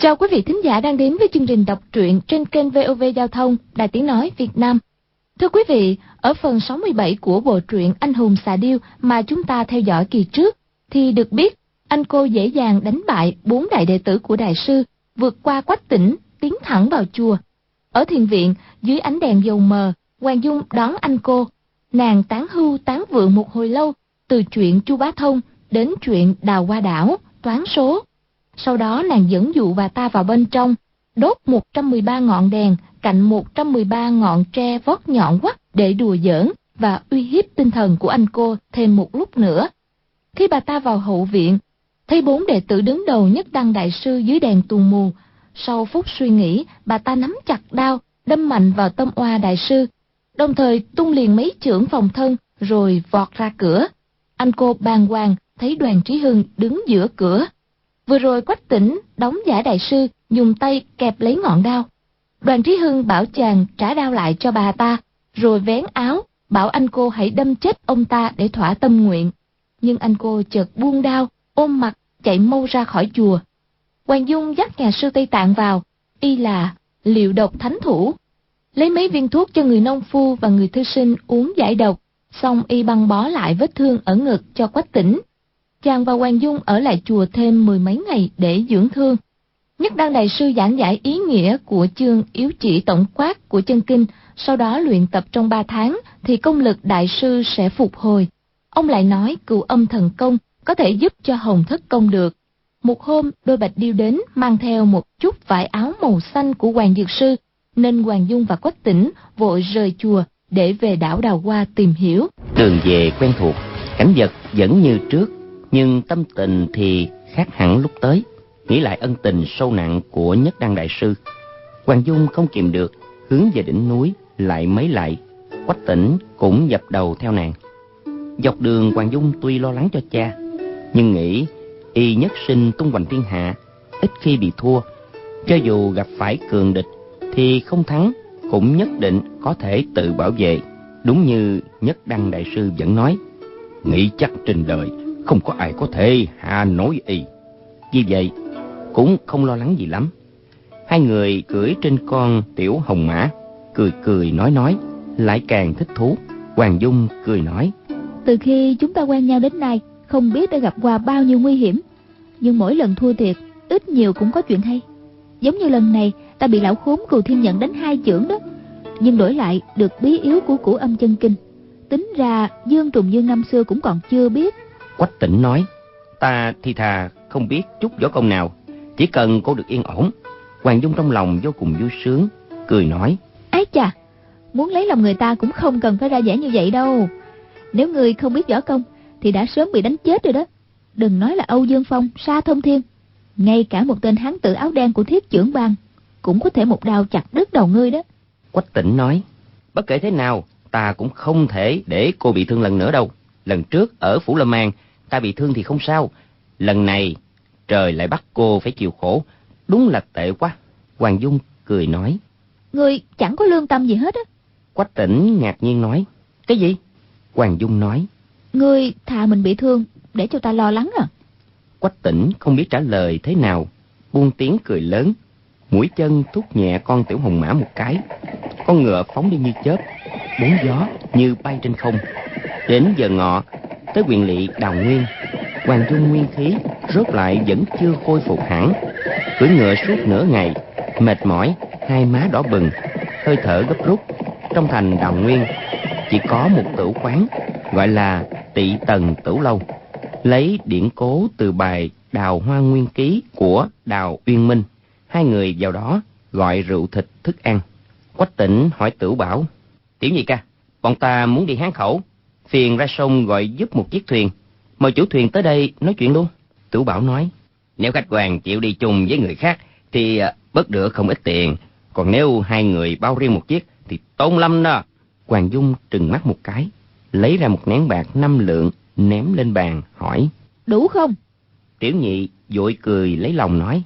Chào quý vị thính giả đang đến với chương trình đọc truyện trên kênh VOV Giao thông, Đài Tiếng Nói Việt Nam. Thưa quý vị, ở phần 67 của bộ truyện Anh Hùng Xà Điêu mà chúng ta theo dõi kỳ trước, thì được biết anh cô dễ dàng đánh bại 4 đại đệ tử của đại sư, vượt qua Quách Tĩnh, tiến thẳng vào chùa. Ở thiền viện, dưới ánh đèn dầu mờ, Hoàng Dung đón anh cô. Nàng tán hưu tán vượng một hồi lâu, từ chuyện Chu Bá Thông đến chuyện đào hoa đảo, toán số. Sau đó nàng dẫn dụ bà ta vào bên trong, đốt 113 ngọn đèn cạnh 113 ngọn tre vót nhọn quắt để đùa giỡn và uy hiếp tinh thần của anh cô thêm một lúc nữa. Khi bà ta vào hậu viện, thấy 4 đệ tử đứng đầu Nhất Đăng đại sư dưới đèn tuồn mù. Sau phút suy nghĩ, bà ta nắm chặt đao, đâm mạnh vào tâm oa đại sư, đồng thời tung liền mấy chưởng phòng thân rồi vọt ra cửa. Anh cô bàng hoàng thấy Đoàn Trí Hưng đứng giữa cửa. Vừa rồi Quách Tĩnh đóng giả đại sư dùng tay kẹp lấy ngọn đao. Đoàn Trí Hưng bảo chàng trả đao lại cho bà ta, rồi vén áo bảo anh cô hãy đâm chết ông ta để thỏa tâm nguyện. Nhưng anh cô chợt buông đao, ôm mặt chạy mau ra khỏi chùa. Hoàng Dung dắt nhà sư Tây Tạng vào, y là liệu độc thánh thủ, lấy mấy viên thuốc cho người nông phu và người thư sinh uống giải độc, xong y băng bó lại vết thương ở ngực cho Quách Tĩnh. Chàng và Hoàng Dung ở lại chùa thêm 10 mấy ngày để dưỡng thương. Nhất Đăng đại sư giảng giải ý nghĩa của chương yếu chỉ tổng quát của chân kinh, sau đó luyện tập trong 3 tháng thì công lực đại sư sẽ phục hồi. Ông lại nói cửu âm thần công có thể giúp cho hồng thất công được. Một hôm, đôi bạch điêu đến mang theo một chút vải áo màu xanh của Hoàng Dược sư, nên Hoàng Dung và Quách Tĩnh vội rời chùa để về đảo Đào Hoa tìm hiểu. Đường về quen thuộc, cảnh vật vẫn như trước, nhưng tâm tình thì khác hẳn lúc tới. Nghĩ lại ân tình sâu nặng của Nhất Đăng đại sư, Hoàng Dung không kìm được hướng về đỉnh núi lại mấy lại. Quách Tĩnh cũng dập đầu theo nàng. Dọc đường Hoàng Dung tuy lo lắng cho cha, nhưng nghĩ y nhất sinh tung hoành thiên hạ, ít khi bị thua. Cho dù gặp phải cường địch thì không thắng cũng nhất định có thể tự bảo vệ. Đúng như Nhất Đăng đại sư vẫn nói, nghĩ chắc trên đời không có ai có thể hạ nổi y. Vì vậy cũng không lo lắng gì lắm. Hai người cưỡi trên con tiểu hồng mã, cười cười nói, lại càng thích thú. Hoàng Dung cười nói, từ khi chúng ta quen nhau đến nay, không biết đã gặp qua bao nhiêu nguy hiểm, nhưng mỗi lần thua thiệt ít nhiều cũng có chuyện hay. Giống như lần này ta bị lão khốn Cù Thiên Nhận đánh 2 chưởng đó, nhưng đổi lại được bí yếu của cửu âm chân kinh. Tính ra Dương Trùng Dương năm xưa cũng còn chưa biết. Quách Tĩnh nói, ta thì thà không biết chút võ công nào, chỉ cần cô được yên ổn. Hoàng Dung trong lòng vô cùng vui sướng, cười nói, ái chà, muốn lấy lòng người ta cũng không cần phải ra vẻ như vậy đâu. Nếu người không biết võ công thì đã sớm bị đánh chết rồi đó. Đừng nói là Âu Dương Phong, Sa Thông Thiên, ngay cả một tên hán tử áo đen của Thiết Chưởng Bang cũng có thể một đao chặt đứt đầu ngươi đó. Quách Tĩnh nói, bất kể thế nào ta cũng không thể để cô bị thương lần nữa đâu. Lần trước ở Phủ Lâm An ta bị thương thì không sao, lần này trời lại bắt cô phải chịu khổ, đúng là tệ quá. Hoàng Dung cười nói, ngươi chẳng có lương tâm gì hết á. Quách Tĩnh ngạc nhiên nói, cái gì? Hoàng Dung nói, ngươi thà mình bị thương để cho ta lo lắng à. Quách Tĩnh không biết trả lời thế nào, buông tiếng cười lớn, mũi chân thúc nhẹ con tiểu hồng mã một cái. Con ngựa phóng đi như chớp, bốn gió như bay trên không. Đến giờ ngọ tới huyện lỵ Đào Nguyên, Hoàng Dung nguyên khí rốt lại vẫn chưa khôi phục hẳn. Cưỡi ngựa suốt nửa ngày, mệt mỏi, hai má đỏ bừng, hơi thở gấp rút. Trong thành Đào Nguyên chỉ có một tửu quán gọi là Tị Tần Tửu Lâu, lấy điển cố từ bài Đào Hoa Nguyên Ký của Đào Uyên Minh. Hai người vào đó gọi rượu thịt thức ăn. Quách Tĩnh hỏi Tửu Bảo, tiểu nhị ca, bọn ta muốn đi Hán Khẩu, phiền ra sông gọi giúp một chiếc thuyền, mời chủ thuyền tới đây nói chuyện luôn. Tửu Bảo nói, nếu khách quan chịu đi chung với người khác thì bớt được không ít tiền, còn nếu hai người bao riêng một chiếc thì tốn lắm đó. Hoàng Dung trừng mắt một cái, lấy ra một nén bạc 5 lượng ném lên bàn, hỏi, đủ không? Tiểu nhị vội cười lấy lòng nói,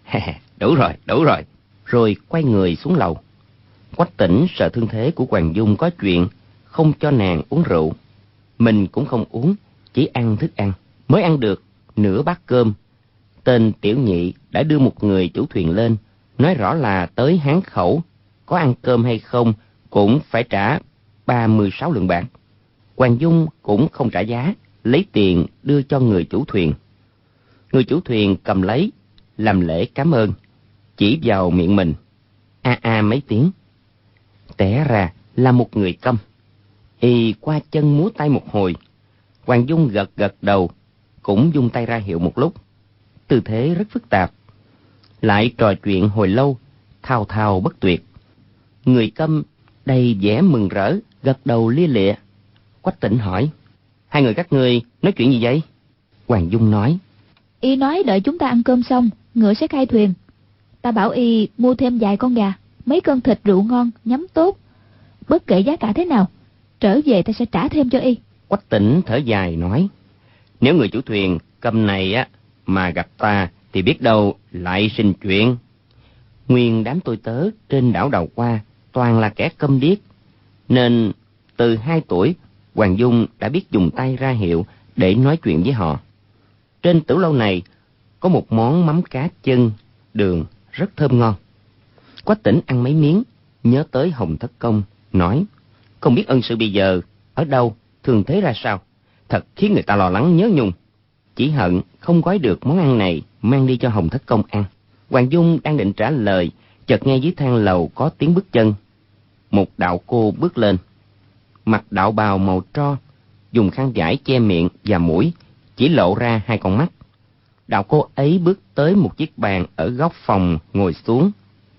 đủ rồi, rồi quay người xuống lầu. Quách Tĩnh sợ thương thế của Hoàng Dung có chuyện, không cho nàng uống rượu. Mình cũng không uống, chỉ ăn thức ăn. Mới ăn được nửa bát cơm, Tên tiểu nhị đã đưa một người chủ thuyền lên, nói rõ là tới Hán Khẩu, có ăn cơm hay không cũng phải trả 36 lượng bạc. Hoàng Dung cũng không trả giá, lấy tiền đưa cho người chủ thuyền. Người chủ thuyền cầm lấy, làm lễ cảm ơn, chỉ vào miệng mình, a mấy tiếng. Té ra là một người câm. Y qua chân múa tay một hồi. Hoàng Dung gật gật đầu, cũng vung tay ra hiệu một lúc. Tư thế rất phức tạp. Lại trò chuyện hồi lâu, thao thao bất tuyệt. Người câm đầy vẻ mừng rỡ, gật đầu lia lịa. Quách Tĩnh hỏi, hai người các ngươi nói chuyện gì vậy? Hoàng Dung nói, Y nói đợi chúng ta ăn cơm xong, ngựa sẽ khai thuyền. Ta bảo Y mua thêm vài con gà, mấy cân thịt rượu ngon, nhắm tốt. Bất kể giá cả thế nào, trở về ta sẽ trả thêm cho Y. Quách Tĩnh thở dài nói, nếu người chủ thuyền câm này á mà gặp ta thì biết đâu lại sinh chuyện. Nguyên đám tôi tớ trên đảo Đào Hoa toàn là kẻ câm điếc, nên từ 2 tuổi Hoàng Dung đã biết dùng tay ra hiệu để nói chuyện với họ. Trên tửu lâu này có một món mắm cá chân đường rất thơm ngon. Quách Tĩnh ăn mấy miếng, nhớ tới Hồng Thất Công, nói, không biết ân sự bây giờ ở đâu, thường thế ra sao, thật khiến người ta lo lắng nhớ nhung. Chỉ hận không gói được món ăn này mang đi cho Hồng Thất Công ăn. Hoàng Dung đang định trả lời, chợt nghe dưới thang lầu có tiếng bước chân. Một đạo cô bước lên, mặc đạo bào màu tro, dùng khăn vải che miệng và mũi, chỉ lộ ra 2 con mắt. Đạo cô ấy bước tới một chiếc bàn ở góc phòng ngồi xuống.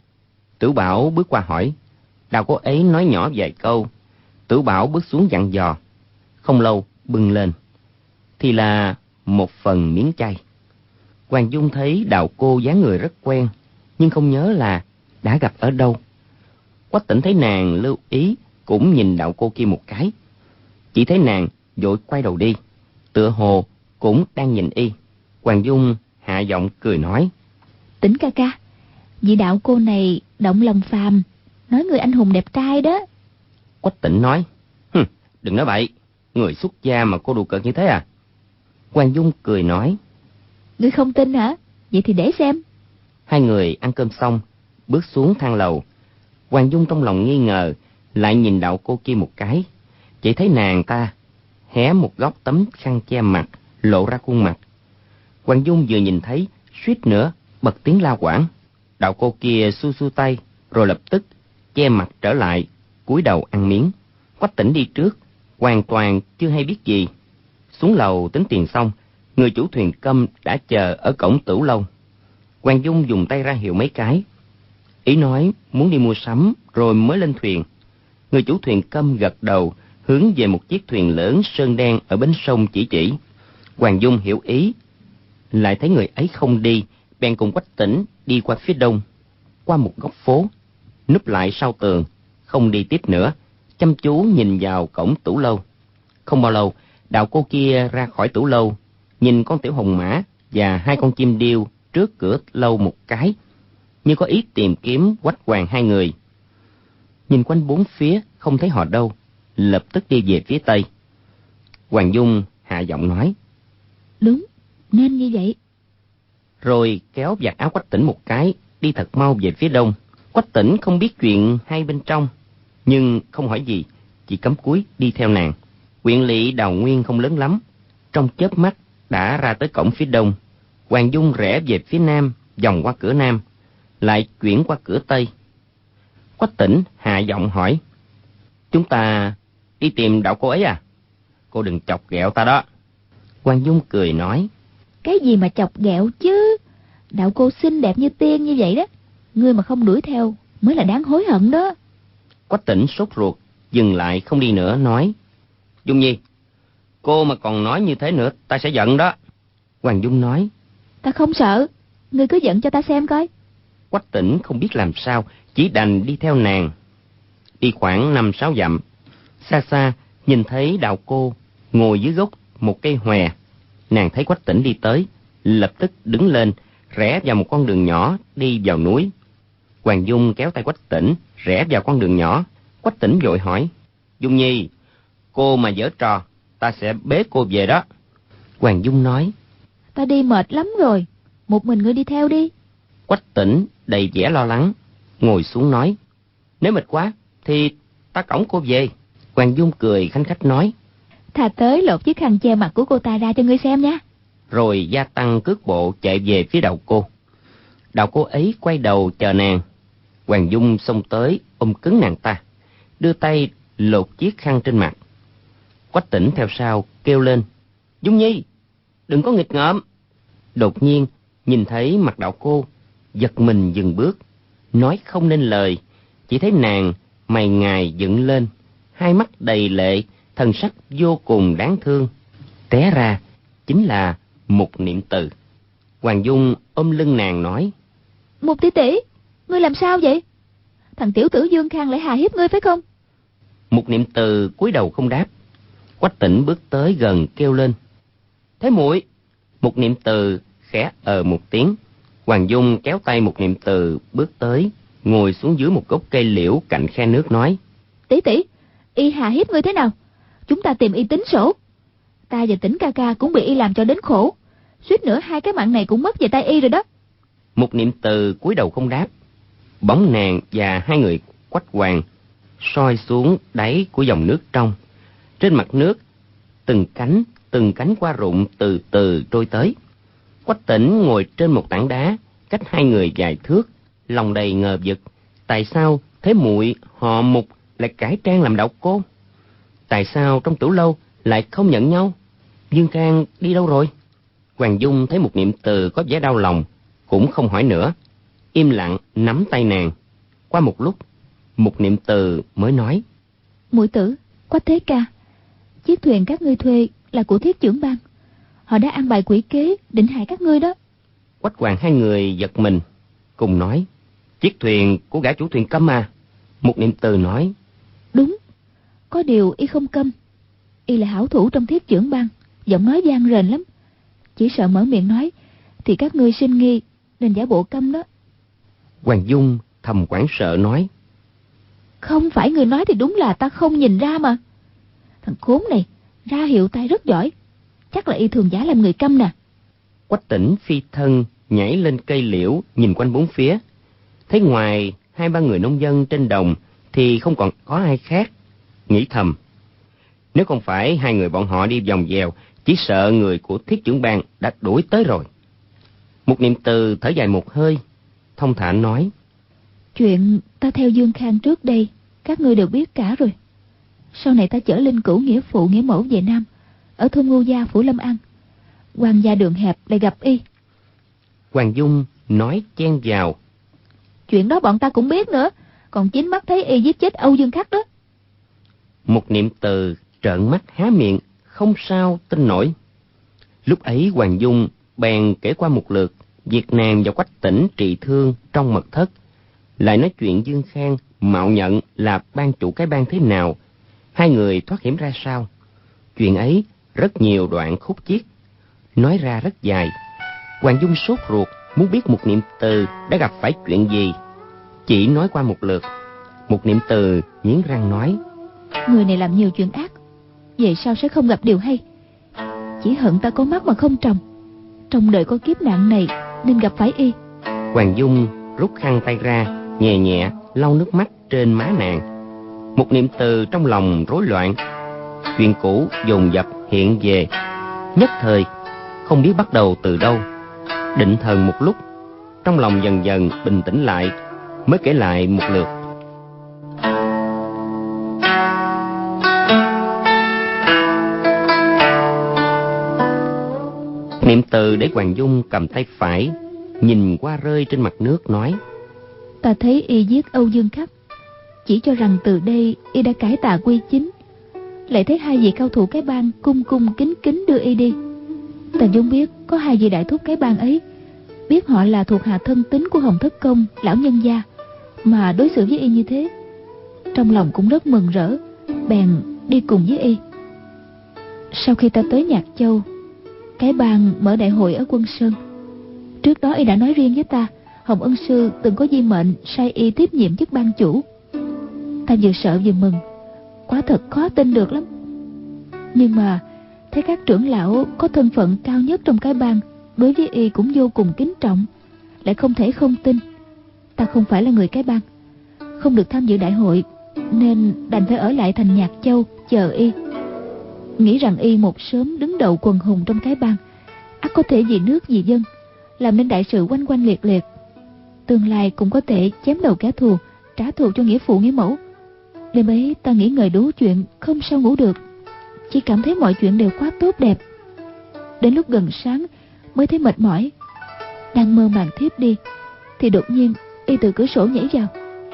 Tử Bảo bước qua hỏi. Đạo cô ấy nói nhỏ vài câu. Tử Bảo bước xuống dặn dò. Không lâu bưng lên thì là một phần miếng chay. Hoàng Dung thấy đạo cô dáng người rất quen, nhưng không nhớ là đã gặp ở đâu. Quách Tĩnh thấy nàng lưu ý, cũng nhìn đạo cô kia một cái. Chỉ thấy nàng vội quay đầu đi, tựa hồ cũng đang nhìn y. Hoàng Dung hạ giọng cười nói, Tĩnh ca ca, vị đạo cô này động lòng phàm, nói người anh hùng đẹp trai đó. Quách Tĩnh nói, đừng nói bậy, người xuất gia mà cô đùa cợt như thế à? Hoàng Dung cười nói, Ngươi không tin hả? Vậy thì để xem. Hai người ăn cơm xong, bước xuống thang lầu. Hoàng Dung trong lòng nghi ngờ, lại nhìn đạo cô kia một cái, chỉ thấy nàng ta hé một góc tấm khăn che mặt, lộ ra khuôn mặt. Hoàng Dung vừa nhìn thấy, suýt nữa bật tiếng la quảng. Đạo cô kia xua xua tay, rồi lập tức che mặt trở lại, cúi đầu ăn miếng. Quách Tĩnh đi trước, hoàn toàn chưa hay biết gì. Xuống lầu tính tiền xong, người chủ thuyền câm đã chờ ở cổng tửu lâu. Hoàng Dung dùng tay ra hiệu mấy cái, ý nói muốn đi mua sắm rồi mới lên thuyền. Người chủ thuyền câm gật đầu, hướng về một chiếc thuyền lớn sơn đen ở bến sông chỉ. Hoàng Dung hiểu ý, lại thấy người ấy không đi, bèn cùng Quách Tĩnh đi qua phía đông, qua một góc phố, núp lại sau tường, không đi tiếp nữa, chăm chú nhìn vào cổng tửu lâu. Không bao lâu, đạo cô kia ra khỏi tửu lâu, nhìn con tiểu hồng mã và 2 con chim điêu trước cửa lâu một cái, như có ý tìm kiếm Quách Hoàng hai người. Nhìn quanh 4 phía không thấy họ đâu, lập tức đi về phía tây. Hoàng Dung hạ giọng nói, Đúng, nên như vậy. Rồi kéo vạt áo Quách Tĩnh một cái, đi thật mau về phía đông. Quách Tĩnh không biết chuyện hai bên trong, nhưng không hỏi gì, chỉ cắm cúi đi theo nàng. Huyện lỵ Đào Nguyên không lớn lắm, trong chớp mắt đã ra tới cổng phía đông. Hoàng Dung rẽ về phía nam, vòng qua cửa nam, lại chuyển qua cửa tây. Quách Tĩnh hạ giọng hỏi, chúng ta đi tìm đạo cô ấy à? Cô đừng chọc ghẹo ta đó. Hoàng Dung cười nói, Cái gì mà chọc ghẹo chứ? Đạo cô xinh đẹp như tiên như vậy đó, ngươi mà không đuổi theo mới là đáng hối hận đó. Quách Tĩnh sốt ruột, dừng lại không đi nữa, nói, Dung Nhi, cô mà còn nói như thế nữa ta sẽ giận đó. Hoàng Dung nói, Ta không sợ, ngươi cứ giận cho ta xem coi. Quách Tĩnh không biết làm sao, chỉ đành đi theo nàng. Đi khoảng 5-6 dặm, xa xa nhìn thấy đạo cô ngồi dưới gốc một cây hòe. Nàng thấy Quách Tĩnh đi tới, lập tức đứng lên, rẽ vào một con đường nhỏ đi vào núi. Hoàng Dung kéo tay Quách Tĩnh rẽ vào con đường nhỏ. Quách Tĩnh vội hỏi, Dung Nhi, cô mà giở trò, ta sẽ bế cô về đó. Hoàng Dung nói, Ta đi mệt lắm rồi, một mình ngươi đi theo đi. Quách Tỉnh đầy vẻ lo lắng, ngồi xuống nói: Nếu mệt quá thì ta cõng cô về. Hoàng Dung cười khanh khách nói: Thà tới lột chiếc khăn che mặt của cô ta ra cho ngươi xem nha. Rồi gia tăng cước bộ chạy về phía đầu cô. Đầu cô ấy quay đầu chờ nàng. Hoàng Dung xông tới ôm cứng nàng ta, đưa tay lột chiếc khăn trên mặt. Quách Tỉnh theo sau kêu lên: Dung Nhi, đừng có nghịch ngợm. Đột nhiên nhìn thấy mặt đạo cô, giật mình dừng bước, nói không nên lời. Chỉ thấy nàng mày ngài dựng lên, hai mắt đầy lệ, thần sắc vô cùng đáng thương. Té ra chính là Mục Niệm Từ. Hoàng Dung ôm lưng nàng nói: Mục tỷ tỷ, ngươi làm sao vậy? Thằng tiểu tử Dương Khang lại hà hiếp ngươi phải không? Mục Niệm Từ cúi đầu không đáp. Quách Tỉnh bước tới gần kêu lên: Thế muội. Mục Niệm Từ khẽ một tiếng. Hoàng Dung kéo tay Mục Niệm Từ bước tới, ngồi xuống dưới một gốc cây liễu cạnh khe nước nói: Tỷ tỷ, y hà hiếp ngươi thế nào? Chúng ta tìm y tính sổ. Ta và Tỉnh ca ca cũng bị y làm cho đến khổ, suýt nữa hai cái mạng này cũng mất về tay y rồi đó. Mục Niệm Từ cúi đầu không đáp. Bóng nàng và hai người Quách Hoàng soi xuống đáy của dòng nước trong. Trên mặt nước, từng cánh hoa rụng từ từ trôi tới. Quách Tỉnh ngồi trên một tảng đá cách hai người vài thước, lòng đầy ngờ vực. Tại sao thế muội họ Mục lại cải trang làm đạo cô? Tại sao trong tử lâu lại không nhận nhau? Dương Khang đi đâu rồi? Hoàng Dung thấy Mục Niệm Từ có vẻ đau lòng, cũng không hỏi nữa, im lặng nắm tay nàng. Qua một lúc, Mục Niệm Từ mới nói: Muội tử, Quách thế ca, chiếc thuyền các ngươi thuê là của Thiết Chưởng Bang. Họ đã ăn bài quỷ kế định hại các ngươi đó. Quách Hoàng hai người giật mình, cùng nói: Chiếc thuyền của gã chủ thuyền Câm à? Mục Niệm Từ nói: Đúng, có điều y không câm. Y là hảo thủ trong Thiết Chưởng Bang, giọng nói vang rền lắm. Chỉ sợ mở miệng nói thì các ngươi sinh nghi, nên giả bộ câm đó. Hoàng Dung thầm hoảng sợ nói: Không phải người nói thì đúng là ta không nhìn ra mà. Thằng khốn này ra hiệu tay rất giỏi, chắc là y thường giả làm người câm nè. Quách Tỉnh phi thân nhảy lên cây liễu, nhìn quanh bốn phía, thấy ngoài hai ba người nông dân trên đồng thì không còn có ai khác. Nghĩ thầm, nếu không phải hai người bọn họ đi vòng vèo, chỉ sợ người của Thiết Chưởng Bang đã đuổi tới rồi. Mục Niệm Từ thở dài một hơi, thông thả nói: Chuyện ta theo Dương Khang trước đây các ngươi đều biết cả rồi. Sau này ta chở linh cữu nghĩa phụ nghĩa mẫu về Nam, ở thôn Ngô Gia phủ Lâm An. Quan gia đường hẹp lại gặp y. Hoàng Dung nói chen vào: Chuyện đó bọn ta cũng biết nữa, còn chính mắt thấy y giết chết Âu Dương Khắc đó. Mục Niệm Từ trợn mắt há miệng, không sao tin nổi. Lúc ấy Hoàng Dung bèn kể qua một lượt việc nàng và Quách Tỉnh trị thương trong mật thất, lại nói chuyện Dương Khang mạo nhận là ban chủ cái bang thế nào, hai người thoát hiểm ra sao. Chuyện ấy rất nhiều đoạn khúc chiết, nói ra rất dài. Hoàng Dung sốt ruột muốn biết Mục Niệm Từ đã gặp phải chuyện gì. Chỉ nói qua một lượt, Mục Niệm Từ nghiến răng nói: Người này làm nhiều chuyện ác, về sau sẽ không gặp điều hay. Chỉ hận ta có mắt mà không tròng, trong đời có kiếp nạn này nên gặp phải y. Hoàng Dung rút khăn tay ra, nhẹ nhẹ lau nước mắt trên má nàng. Mục Niệm Từ trong lòng rối loạn, chuyện cũ dồn dập hiện về, nhất thời không biết bắt đầu từ đâu. Định thần một lúc, trong lòng dần dần bình tĩnh lại, mới kể lại một lượt. Niệm Từ để Hoàng Dung cầm tay phải, nhìn qua rơi trên mặt nước nói: Ta thấy y giết Âu Dương Khắc, chỉ cho rằng từ đây y đã cải tà quy chính. Lại thấy hai vị cao thủ cái bang cung cung kính kính đưa y đi. Ta vốn biết có hai vị đại thúc cái bang ấy, biết họ là thuộc hạ thân tín của Hồng Thất Công lão nhân gia, mà đối xử với y như thế, trong lòng cũng rất mừng rỡ, bèn đi cùng với y. Sau khi ta tới Nhạc Châu, cái bang mở đại hội ở Quân Sơn. Trước đó y đã nói riêng với ta, Hồng Ân sư từng có di mệnh sai y tiếp nhiệm chức bang chủ. Ta vừa sợ vừa mừng, quả thật khó tin được lắm. Nhưng mà thấy các trưởng lão có thân phận cao nhất trong cái bang đối với y cũng vô cùng kính trọng, lại không thể không tin. Ta không phải là người cái bang, không được tham dự đại hội, nên đành phải ở lại thành Nhạc Châu chờ y. Nghĩ rằng y một sớm đứng đầu quần hùng trong cái bang, ắt có thể vì nước vì dân, làm nên đại sự oanh oanh liệt liệt. Tương lai cũng có thể chém đầu kẻ thù, trả thù cho nghĩa phụ nghĩa mẫu. Đêm ấy ta nghĩ ngợi đủ chuyện, không sao ngủ được, chỉ cảm thấy mọi chuyện đều quá tốt đẹp. Đến lúc gần sáng mới thấy mệt mỏi, đang mơ màng thiếp đi, thì đột nhiên y từ cửa sổ nhảy vào.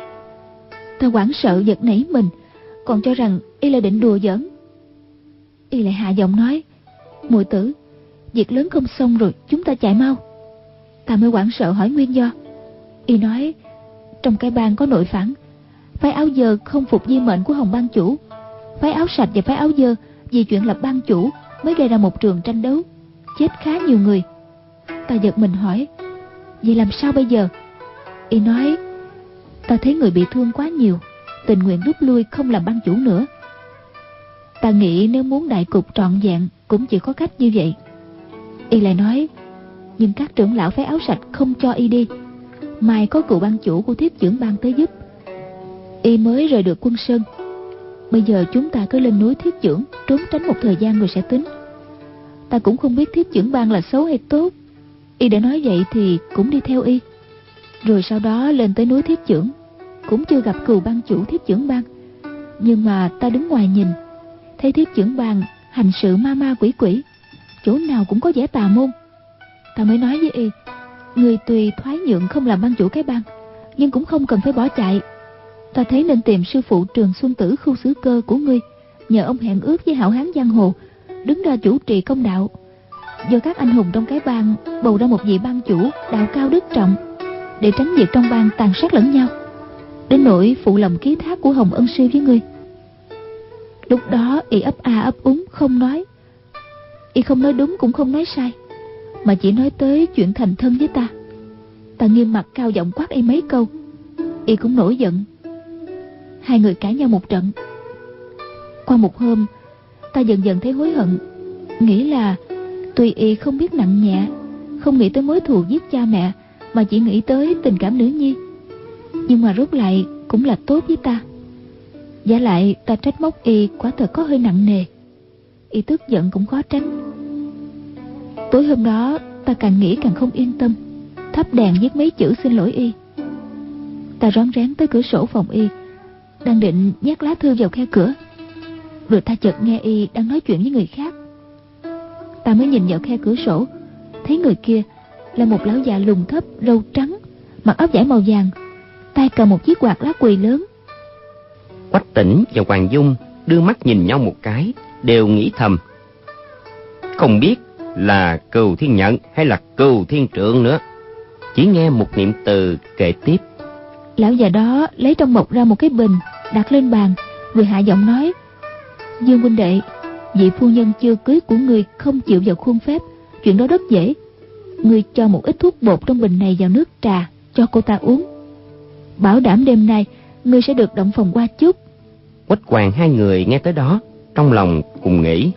Ta hoảng sợ giật nảy mình, còn cho rằng y là định đùa giỡn. Y lại hạ giọng nói: "Muội tử, việc lớn không xong rồi, chúng ta chạy mau." Ta mới hoảng sợ hỏi nguyên do. Y nói trong cái bang có nội phản, phái áo dơ không phục di mệnh của Hồng ban chủ, phái áo sạch và phái áo dơ vì chuyện lập ban chủ mới gây ra một trường tranh đấu, chết khá nhiều người. Ta giật mình hỏi: "Vậy làm sao bây giờ?" Y nói: "Ta thấy người bị thương quá nhiều, tình nguyện rút lui không làm ban chủ nữa." Ta nghĩ nếu muốn đại cục trọn vẹn cũng chỉ có cách như vậy. Y lại nói: "Nhưng các trưởng lão phái áo sạch không cho y đi, mai có cựu ban chủ của Thiết Chưởng Bang tới giúp, y mới rời được Quân Sơn. Bây giờ chúng ta cứ lên núi Thiết Chưởng trốn tránh một thời gian rồi sẽ tính." Ta cũng không biết Thiết Chưởng Bang là xấu hay tốt, y đã nói vậy thì cũng đi theo y. Rồi sau đó lên tới núi Thiết Chưởng, cũng chưa gặp cựu ban chủ Thiết Chưởng Bang, nhưng mà ta đứng ngoài nhìn thấy Thiết Chưởng Bang hành sự ma ma quỷ quỷ, chỗ nào cũng có vẻ tà môn. Ta mới nói với y: "Người tùy thoái nhượng không làm ban chủ cái bang, nhưng cũng không cần phải bỏ chạy. Ta thấy nên tìm sư phụ Trường Xuân Tử Khu Xứ Cơ của ngươi, nhờ ông hẹn ước với hảo hán giang hồ, đứng ra chủ trì công đạo, do các anh hùng trong cái bang bầu ra một vị ban chủ đạo cao đức trọng, để tránh việc trong bang tàn sát lẫn nhau. Đến nỗi phụ lòng ký thác của Hồng ân sư với ngươi." Lúc đó y ấp a ấp úng không nói. Y không nói đúng cũng không nói sai, mà chỉ nói tới chuyện thành thân với ta. Ta nghiêm mặt cao giọng quát y mấy câu, y cũng nổi giận. Hai người cãi nhau một trận. Qua một hôm, ta dần dần thấy hối hận, nghĩ là tuy y không biết nặng nhẹ, không nghĩ tới mối thù giết cha mẹ, mà chỉ nghĩ tới tình cảm nữ nhi, nhưng mà rốt lại cũng là tốt với ta. Giả lại ta trách móc y quả thật có hơi nặng nề, y tức giận cũng khó tránh. Tối hôm đó ta càng nghĩ càng không yên tâm, thắp đèn viết mấy chữ xin lỗi y. Ta rón rén tới cửa sổ phòng y, đang định nhét lá thư vào khe cửa, rồi ta chợt nghe y đang nói chuyện với người khác. Ta mới nhìn vào khe cửa sổ, thấy người kia là một lão già lùn thấp, râu trắng, mặc áo vải màu vàng, tay cầm một chiếc quạt lá quỳ lớn. Quách Tĩnh và Hoàng Dung đưa mắt nhìn nhau một cái, đều nghĩ thầm: không biết là Cừu Thiên Nhận hay là Cừu Thiên Trượng nữa. Chỉ nghe một niệm từ kệ tiếp. Lão già đó lấy trong mộc ra một cái bình, đặt lên bàn, rồi hạ giọng nói: "Dương huynh đệ, vị phu nhân chưa cưới của ngươi không chịu vào khuôn phép, chuyện đó rất dễ. Ngươi cho một ít thuốc bột trong bình này vào nước trà cho cô ta uống. Bảo đảm đêm nay ngươi sẽ được động phòng qua chúc." Quách Hoàng hai người nghe tới đó, trong lòng cùng nghĩ: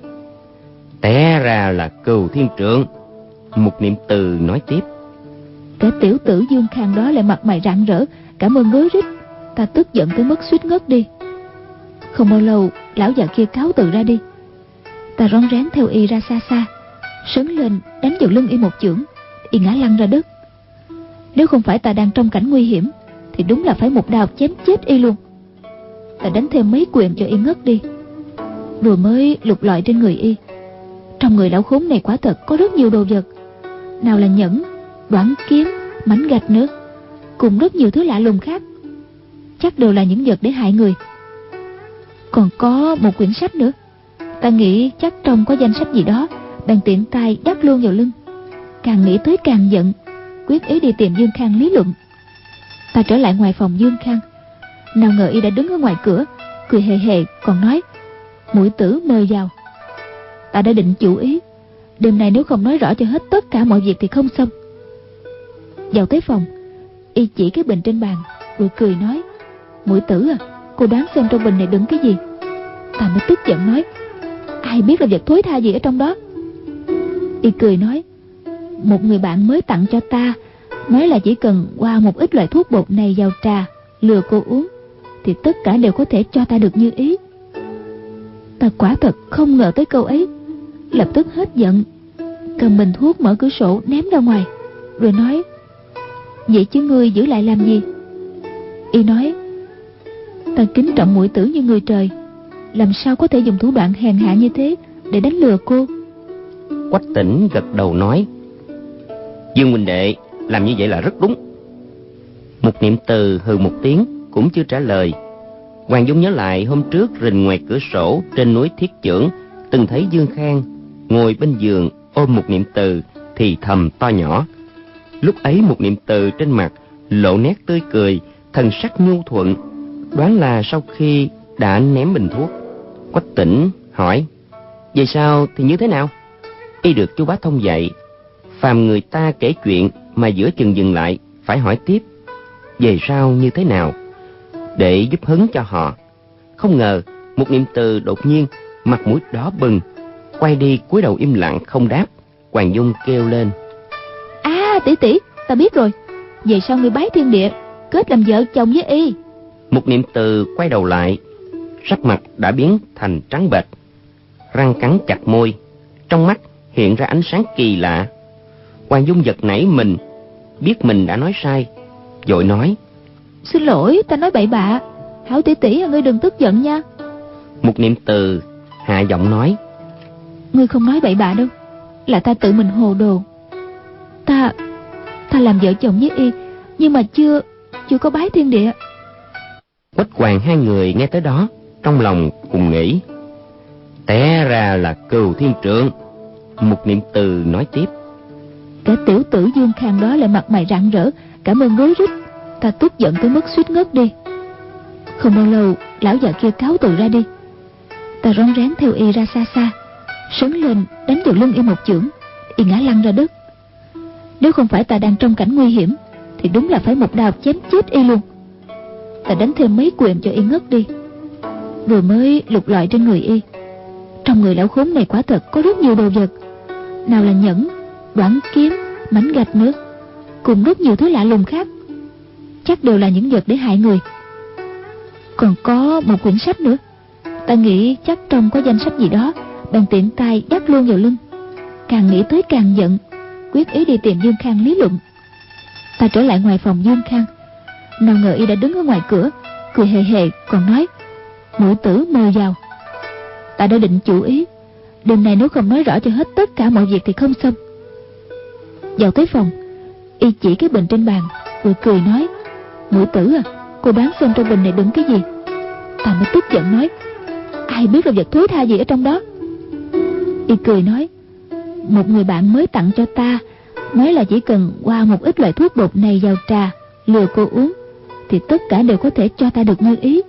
té ra là Cừu Thiên Trượng. Một niệm từ nói tiếp: Kẻ tiểu tử Dương Khang đó lại mặt mày rạng rỡ, cảm ơn rối rít. Ta tức giận tới mức suýt ngất đi. Không bao lâu lão già kia cáo từ ra đi. Ta rón rén theo y ra xa xa, sấn lên đánh vào lưng y một chưởng, y ngã lăn ra đất. Nếu không phải ta đang trong cảnh nguy hiểm thì đúng là phải một đao chém chết y luôn. Ta đánh thêm mấy quyền cho y ngất đi, rồi mới lục lọi trên người y. Trong người lão khốn này quả thật có rất nhiều đồ vật, nào là nhẫn, đoản kiếm, mảnh gạch nữa, cùng rất nhiều thứ lạ lùng khác, chắc đều là những vật để hại người. Còn có một quyển sách nữa. Ta nghĩ chắc trong có danh sách gì đó, bèn tiện tay đắp luôn vào lưng. Càng nghĩ tới càng giận, quyết ý đi tìm Dương Khang lý luận. Ta trở lại ngoài phòng Dương Khang, nào ngờ y đã đứng ở ngoài cửa, cười hề hề còn nói: "Muội tử mời vào." Ta đã định chủ ý, đêm nay nếu không nói rõ cho hết tất cả mọi việc thì không xong. Vào tới phòng, y chỉ cái bình trên bàn, rồi cười nói: "Muội tử à, cô đoán xem trong bình này đựng cái gì?" Ta mới tức giận nói: "Ai biết là vật thối tha gì ở trong đó?" Y cười nói: một người bạn mới tặng cho ta, nói là chỉ cần qua một ít loại thuốc bột này vào trà, lừa cô uống, thì tất cả đều có thể cho ta được như ý. Ta quả thật không ngờ tới câu ấy, lập tức hết giận, cầm bình thuốc mở cửa sổ ném ra ngoài, rồi nói: vậy chứ ngươi giữ lại làm gì? Y nói: ta kính trọng muội tử như người trời, làm sao có thể dùng thủ đoạn hèn hạ như thế để đánh lừa cô. Quách Tĩnh gật đầu nói: Dương huynh đệ làm như vậy là rất đúng. Mục Niệm Từ hừ một tiếng cũng chưa trả lời. Hoàng Dung nhớ lại hôm trước rình ngoài cửa sổ trên núi Thiết Chưởng, từng thấy Dương Khang ngồi bên giường ôm Mục Niệm Từ thì thầm to nhỏ. Lúc ấy Mục Niệm Từ trên mặt lộ nét tươi cười, thần sắc nhu thuận, đoán là sau khi đã ném bình thuốc. Quách Tĩnh hỏi: vậy sao thì như thế nào? Y được chú Bá Thông dạy, phàm người ta kể chuyện mà giữa chừng dừng lại phải hỏi tiếp về sau như thế nào, để giúp hứng cho họ. Không ngờ Mục Niệm Từ đột nhiên mặt mũi đỏ bừng, quay đi cúi đầu im lặng không đáp. Hoàng Dung kêu lên: tỷ tỷ, ta biết rồi. Về sau ngươi bái thiên địa, kết làm vợ chồng với y. Mục Niệm Từ quay đầu lại, sắc mặt đã biến thành trắng bệch, răng cắn chặt môi, trong mắt hiện ra ánh sáng kỳ lạ. Hoàng Dung giật nảy mình, biết mình đã nói sai, vội nói: xin lỗi, ta nói bậy bạ. Hảo tỷ tỷ, ngươi đừng tức giận nha. Mục Niệm Từ hạ giọng nói: ngươi không nói bậy bạ đâu, là ta tự mình hồ đồ. Ta làm vợ chồng với y, nhưng mà chưa có bái thiên địa. Quách Hoàng hai người nghe tới đó, trong lòng cùng nghĩ: té ra là Cừu Thiên Trượng. Mục Niệm Từ nói tiếp: Cả tiểu tử Dương Khang đó lại mặt mày rạng rỡ, cảm ơn rối rít. Ta tức giận tới mức suýt ngất đi. Không bao lâu lão già kia cáo từ ra đi. Ta rón rén theo y ra xa xa, sấn lên đánh vào lưng y một chưởng, y ngã lăn ra đất. Nếu không phải ta đang trong cảnh nguy hiểm thì đúng là phải một đao chém chết y luôn. Ta đánh thêm mấy quyền cho y ngất đi, rồi mới lục lọi trên người y. Trong người lão khốn này quả thật có rất nhiều đồ vật, nào là nhẫn, đoạn kiếm, mảnh gạch nữa, cùng rất nhiều thứ lạ lùng khác. Chắc đều là những vật để hại người. Còn có một quyển sách nữa, ta nghĩ chắc trong có danh sách gì đó, bèn tiện tay dắt luôn vào lưng. Càng nghĩ tới càng giận, quyết ý đi tìm Dương Khang lý luận. Ta trở lại ngoài phòng Dương Khang, nào ngờ y đã đứng ở ngoài cửa, cười hề hề còn nói: muội tử mời vào. Ta đã định chủ ý, đêm nay nếu không nói rõ cho hết tất cả mọi việc thì không xong. Vào tới phòng, y chỉ cái bình trên bàn rồi cười nói: muội tử à, cô đoán xem trong bình này đựng cái gì. Ta mới tức giận nói: ai biết là vật thối tha gì ở trong đó. Y cười nói: một người bạn mới tặng cho ta, nói là chỉ cần qua một ít loại thuốc bột này vào trà, lừa cô uống, thì tất cả đều có thể cho ta được như ý.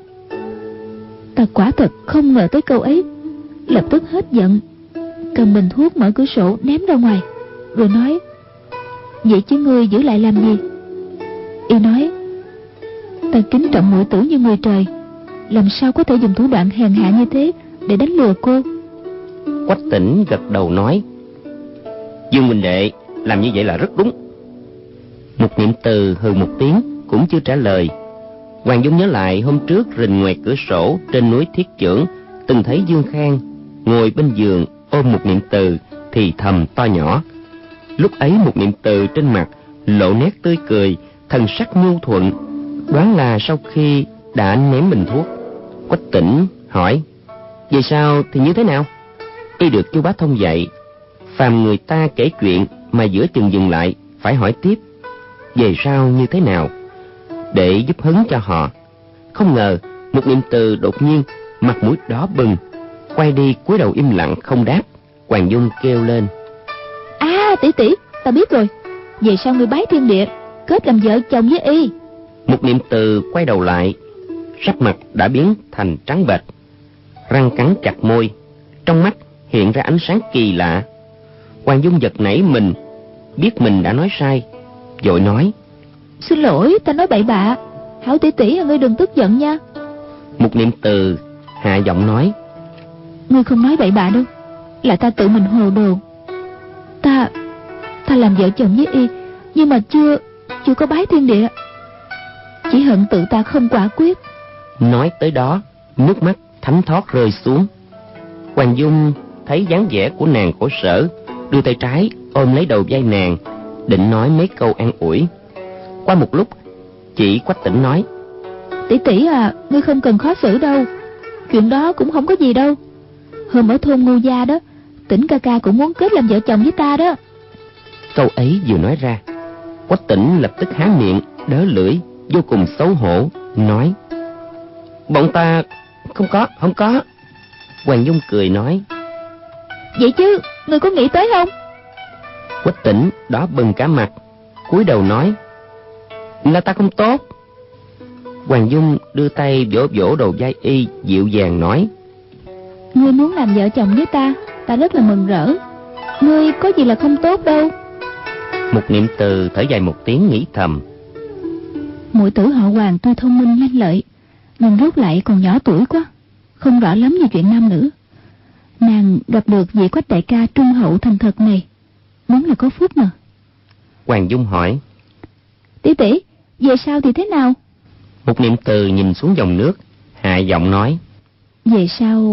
Ta quả thật không ngờ tới câu ấy, lập tức hết giận, cầm bình thuốc mở cửa sổ ném ra ngoài, rồi nói: vậy chứ ngươi giữ lại làm gì? Y nói: ta kính trọng muội tử như người trời, làm sao có thể dùng thủ đoạn hèn hạ như thế để đánh lừa cô. Quách Tĩnh gật đầu nói: Dương huynh đệ làm như vậy là rất đúng. Mục Niệm Từ hừ một tiếng cũng chưa trả lời. Hoàng Dung nhớ lại hôm trước rình ngoài cửa sổ trên núi Thiết Chưởng, từng thấy Dương Khang ngồi bên giường ôm Mục Niệm Từ thì thầm to nhỏ. Lúc ấy Mục Niệm Từ trên mặt lộ nét tươi cười, thần sắc nhu thuận, đoán là sau khi đã ném bình thuốc. Quách Tĩnh hỏi: vậy sao thì như thế nào? Y được chú Bá Thông dạy, phàm người ta kể chuyện mà giữa chừng dừng lại phải hỏi tiếp về sau như thế nào, để giúp hứng cho họ. Không ngờ Mục Niệm Từ đột nhiên mặt mũi đỏ bừng, quay đi cúi đầu im lặng không đáp. Hoàng Dung kêu lên: tỷ tỷ, ta biết rồi. Về sau ngươi bái thiên địa, kết làm vợ chồng với y. Mục Niệm Từ quay đầu lại, sắc mặt đã biến thành trắng bệch, răng cắn chặt môi, trong mắt hiện ra ánh sáng kỳ lạ. Hoàng Dung giật nảy mình, biết mình đã nói sai, vội nói: xin lỗi, ta nói bậy bạ. Hảo tỷ tỷ, ngươi đừng tức giận nha. Mục Niệm Từ hạ giọng nói: ngươi không nói bậy bạ đâu, là ta tự mình hồ đồ. Ta ta làm vợ chồng với y, nhưng mà chưa có bái thiên địa. Chỉ hận tự ta không quả quyết. Nói tới đó, nước mắt thánh thót rơi xuống. Hoàng Dung thấy dáng vẻ của nàng khổ sở, đưa tay trái ôm lấy đầu vai nàng, định nói mấy câu an ủi. Qua một lúc, chị Quách Tĩnh nói: Tỷ tỷ à, ngươi không cần khó xử đâu, chuyện đó cũng không có gì đâu. Hôm ở thôn Ngu Gia đó, Tĩnh ca ca cũng muốn kết làm vợ chồng với ta đó. Câu ấy vừa nói ra, Quách Tĩnh lập tức há miệng đớ lưỡi, vô cùng xấu hổ, nói: Bọn ta không có. Hoàng Dung cười nói: Vậy chứ, ngươi có nghĩ tới không? Quách Tĩnh đỏ bừng cả mặt, cúi đầu nói: Là ta không tốt. Hoàng Dung đưa tay vỗ vỗ đầu vai y, dịu dàng nói: Ngươi muốn làm vợ chồng với ta, ta rất là mừng rỡ. Ngươi có gì là không tốt đâu. Mục Niệm Từ thở dài một tiếng, nghĩ thầm: Muội tử họ Hoàng tuy thông minh lanh lợi, nhưng rốt lại còn nhỏ tuổi quá, không rõ lắm về chuyện nam nữ. Nàng gặp được vị Quách đại ca trung hậu thành thật này, đúng là có phúc mà. Hoàng Dung hỏi: Tỷ tỷ, về sau thì thế nào? Mục Niệm Từ nhìn xuống dòng nước, hạ giọng nói: Về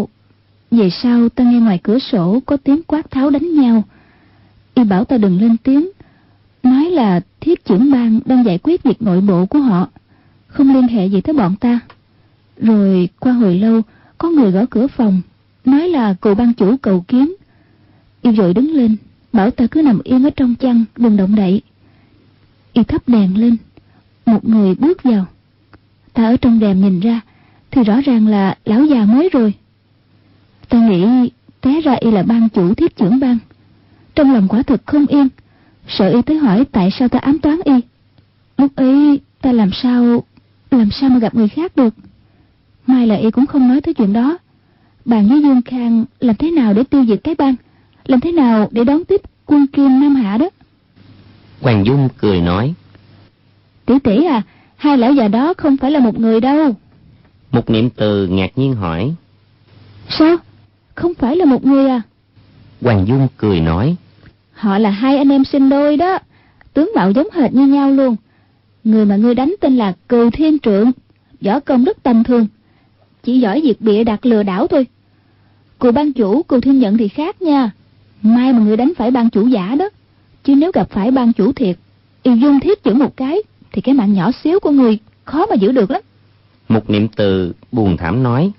sau ta nghe ngoài cửa sổ có tiếng quát tháo đánh nhau. Y bảo ta đừng lên tiếng, nói là Thiết trưởng bang đang giải quyết việc nội bộ của họ, không liên hệ gì tới bọn ta. Rồi qua hồi lâu, có người gõ cửa phòng, nói là cựu ban chủ cầu kiến. Y vội đứng lên, bảo ta cứ nằm yên ở trong chăn, đừng động đậy. Y thắp đèn lên, một người bước vào. Ta ở trong đèn nhìn ra thì rõ ràng là lão già mới rồi. Ta nghĩ té ra y là ban chủ Thiết trưởng bang. Trong lòng quả thật không yên, sợ y tới hỏi tại sao ta ám toán y. Lúc ấy ta làm sao mà gặp người khác được. May là y cũng không nói tới chuyện đó, bàn với Dương Khang làm thế nào để tiêu diệt cái bang, làm thế nào để đón tiếp quân Kim Nam Hạ đó. Hoàng Dung cười nói: Tỷ tỷ à, hai lão già đó không phải là một người đâu. Mục Niệm Từ ngạc nhiên hỏi: Sao? Không phải là một người à? Hoàng Dung cười nói: Họ là hai anh em sinh đôi đó, tướng mạo giống hệt như nhau luôn. Người mà ngươi đánh tên là Cừu Thiên Trượng, võ công rất tầm thường, chỉ giỏi việc bịa đặt lừa đảo thôi. Cừu ban chủ Cừu Thiên Nhận thì khác nha. May mà ngươi đánh phải ban chủ giả đó, chứ nếu gặp phải ban chủ thiệt, y dung thiết chưởng một cái thì cái mạng nhỏ xíu của ngươi khó mà giữ được lắm. Mục Niệm Từ buồn thảm nói: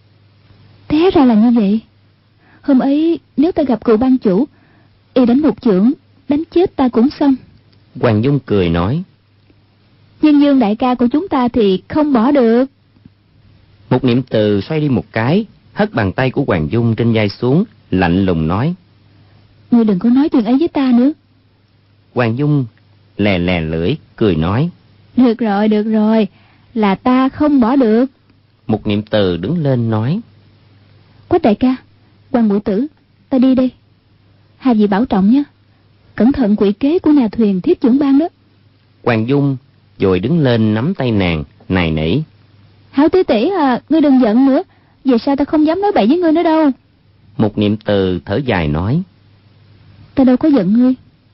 Té ra là như vậy. Hôm ấy nếu ta gặp cựu ban chủ, y đánh một chưởng, đánh chết ta cũng xong. Hoàng Dung cười nói: Nhưng Dương đại ca của chúng ta thì không bỏ được. Mục Niệm Từ xoay đi một cái, hất bàn tay của Hoàng Dung trên vai xuống, lạnh lùng nói: Ngươi đừng có nói chuyện ấy với ta nữa. Hoàng Dung lè lè lưỡi, cười nói: Được rồi, là ta không bỏ được. Mục Niệm Từ đứng lên nói: Quách đại ca, Hoàng muội tử, ta đi đây. Hai vị bảo trọng nhé, cẩn thận quỷ kế của nhà thuyền Thiết trưởng bang đó. Hoàng Dung rồi đứng lên nắm tay nàng, nài nỉ: Hảo tỷ tỷ à, ngươi đừng giận nữa, về sau ta không dám nói bậy với ngươi nữa đâu. Mục Niệm Từ thở dài nói: Ta đâu có giận ngươi,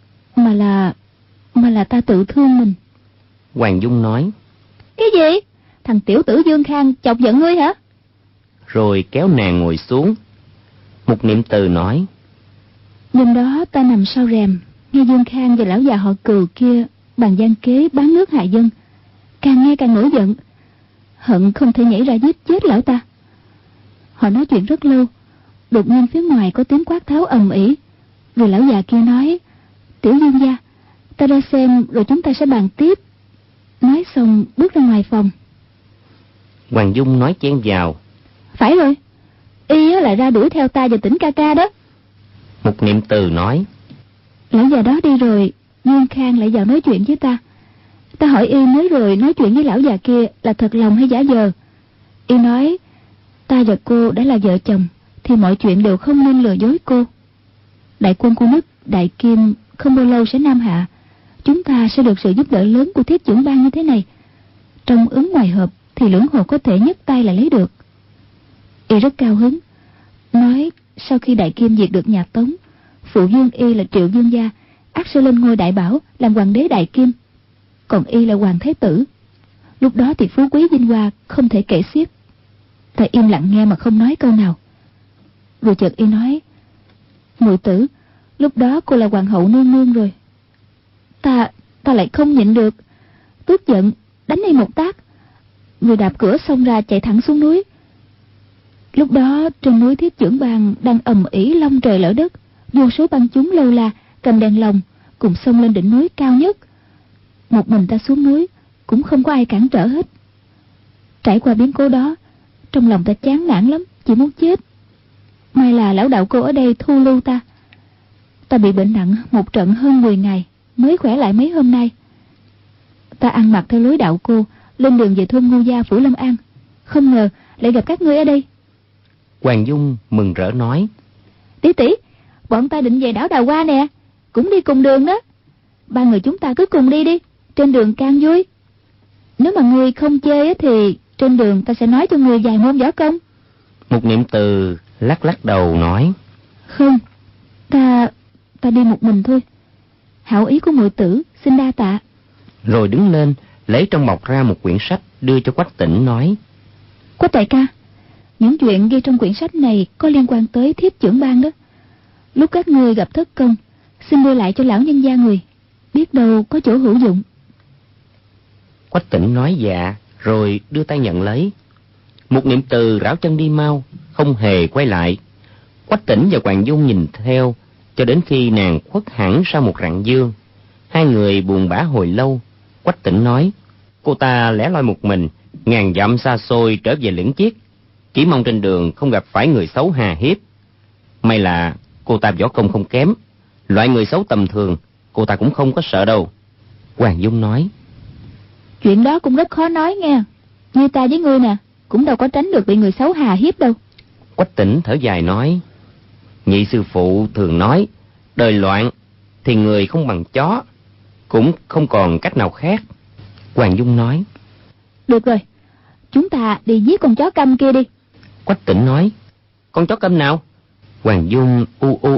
mà là ta tự thương mình. Hoàng Dung nói: Cái gì? Thằng tiểu tử Dương Khang chọc giận ngươi hả? Rồi kéo nàng ngồi xuống. Mục Niệm Từ nói: Đêm đó ta nằm sau rèm, nghe Dương Khang và lão già họ Cừu kia bàn gian kế bán nước hại dân, càng nghe càng nổi giận, hận không thể nhảy ra giết chết lão ta. Họ nói chuyện rất lâu, đột nhiên phía ngoài có tiếng quát tháo ầm ĩ, rồi lão già kia nói: Tiểu Dương gia, ta ra xem rồi chúng ta sẽ bàn tiếp. Nói xong bước ra ngoài phòng. Hoàng Dung nói chen vào: Phải rồi, y lại ra đuổi theo ta và Tĩnh ca ca đó. Mục Niệm Từ nói: Lão già đó đi rồi, Dương Khang lại vào nói chuyện với ta. Ta hỏi y mới rồi nói chuyện với lão già kia là thật lòng hay giả vờ. Y nói ta và cô đã là vợ chồng thì mọi chuyện đều không nên lừa dối cô. Đại quân của nước Đại Kim không bao lâu sẽ nam hạ, chúng ta sẽ được sự giúp đỡ lớn của Thiết trưởng bang như thế này. Trong ứng ngoài hợp thì lưỡng hồ có thể nhấc tay là lấy được. Y rất cao hứng, nói sau khi Đại Kim diệt được nhà Tống, phụ vương y là Triệu Dương gia ắt sẽ lên ngôi đại bảo làm hoàng đế đại kim, còn y là hoàng thái tử. Lúc đó thì phú quý vinh hoa không thể kể xiết. Ta im lặng nghe mà không nói câu nào. Rồi chợt y nói: Muội tử, lúc đó cô là hoàng hậu nương nương rồi. Ta lại không nhịn được, tức giận đánh y một tát, rồi đạp cửa xông ra chạy thẳng xuống núi. Lúc đó trên núi Thiết Chưởng Bang đang ầm ĩ long trời lở đất, vô số bang chúng lâu la cầm đèn lồng cùng xông lên đỉnh núi cao nhất. Một mình ta xuống núi cũng không có ai cản trở hết. Trải qua biến cố đó, trong lòng ta chán nản lắm, chỉ muốn chết. May là lão đạo cô ở đây thu lưu ta. Ta bị bệnh nặng một trận hơn 10 ngày mới khỏe lại mấy hôm nay. Ta ăn mặc theo lối đạo cô, lên đường về thôn Ngô Gia, phủ Lâm An. Không ngờ lại gặp các ngươi ở đây. Hoàng Dung mừng rỡ nói: Tỷ tỷ, bọn ta định về đảo Đào Hoa nè, cũng đi cùng đường đó. Ba người chúng ta cứ cùng đi đi, trên đường càng vui. Nếu mà ngươi không chơi thì trên đường ta sẽ nói cho ngươi vài môn võ công. Một Niệm Từ lắc lắc đầu nói: Không, ta đi một mình thôi. Hảo ý của muội tử, xin đa tạ. Rồi đứng lên lấy trong bọc ra một quyển sách đưa cho Quách Tĩnh nói: Quách đại ca, những chuyện ghi trong quyển sách này có liên quan tới Thiết Chưởng Bang đó. Lúc các ngươi gặp thất công, xin đưa lại cho lão nhân gia người, biết đâu có chỗ hữu dụng. Quách Tĩnh nói dạ, rồi đưa tay nhận lấy. Một Niệm Từ rảo chân đi mau, không hề quay lại. Quách Tĩnh và Hoàng Dung nhìn theo cho đến khi nàng khuất hẳn sau một rặng dương. Hai người buồn bã hồi lâu. Quách Tĩnh nói: Cô ta lẻ loi một mình, ngàn dặm xa xôi trở về Lưỡng Chiết, chỉ mong trên đường không gặp phải người xấu hà hiếp. May là cô ta võ công không kém, loại người xấu tầm thường cô ta cũng không có sợ đâu. Hoàng Dung nói: Chuyện đó cũng rất khó nói nghe. Như ta với ngươi nè, cũng đâu có tránh được bị người xấu hà hiếp đâu. Quách Tĩnh thở dài nói: Nhị sư phụ thường nói, đời loạn thì người không bằng chó, cũng không còn cách nào khác. Hoàng Dung nói: Được rồi, chúng ta đi giết con chó câm kia đi. Quách Tĩnh nói: Con chó câm nào? Hoàng Dung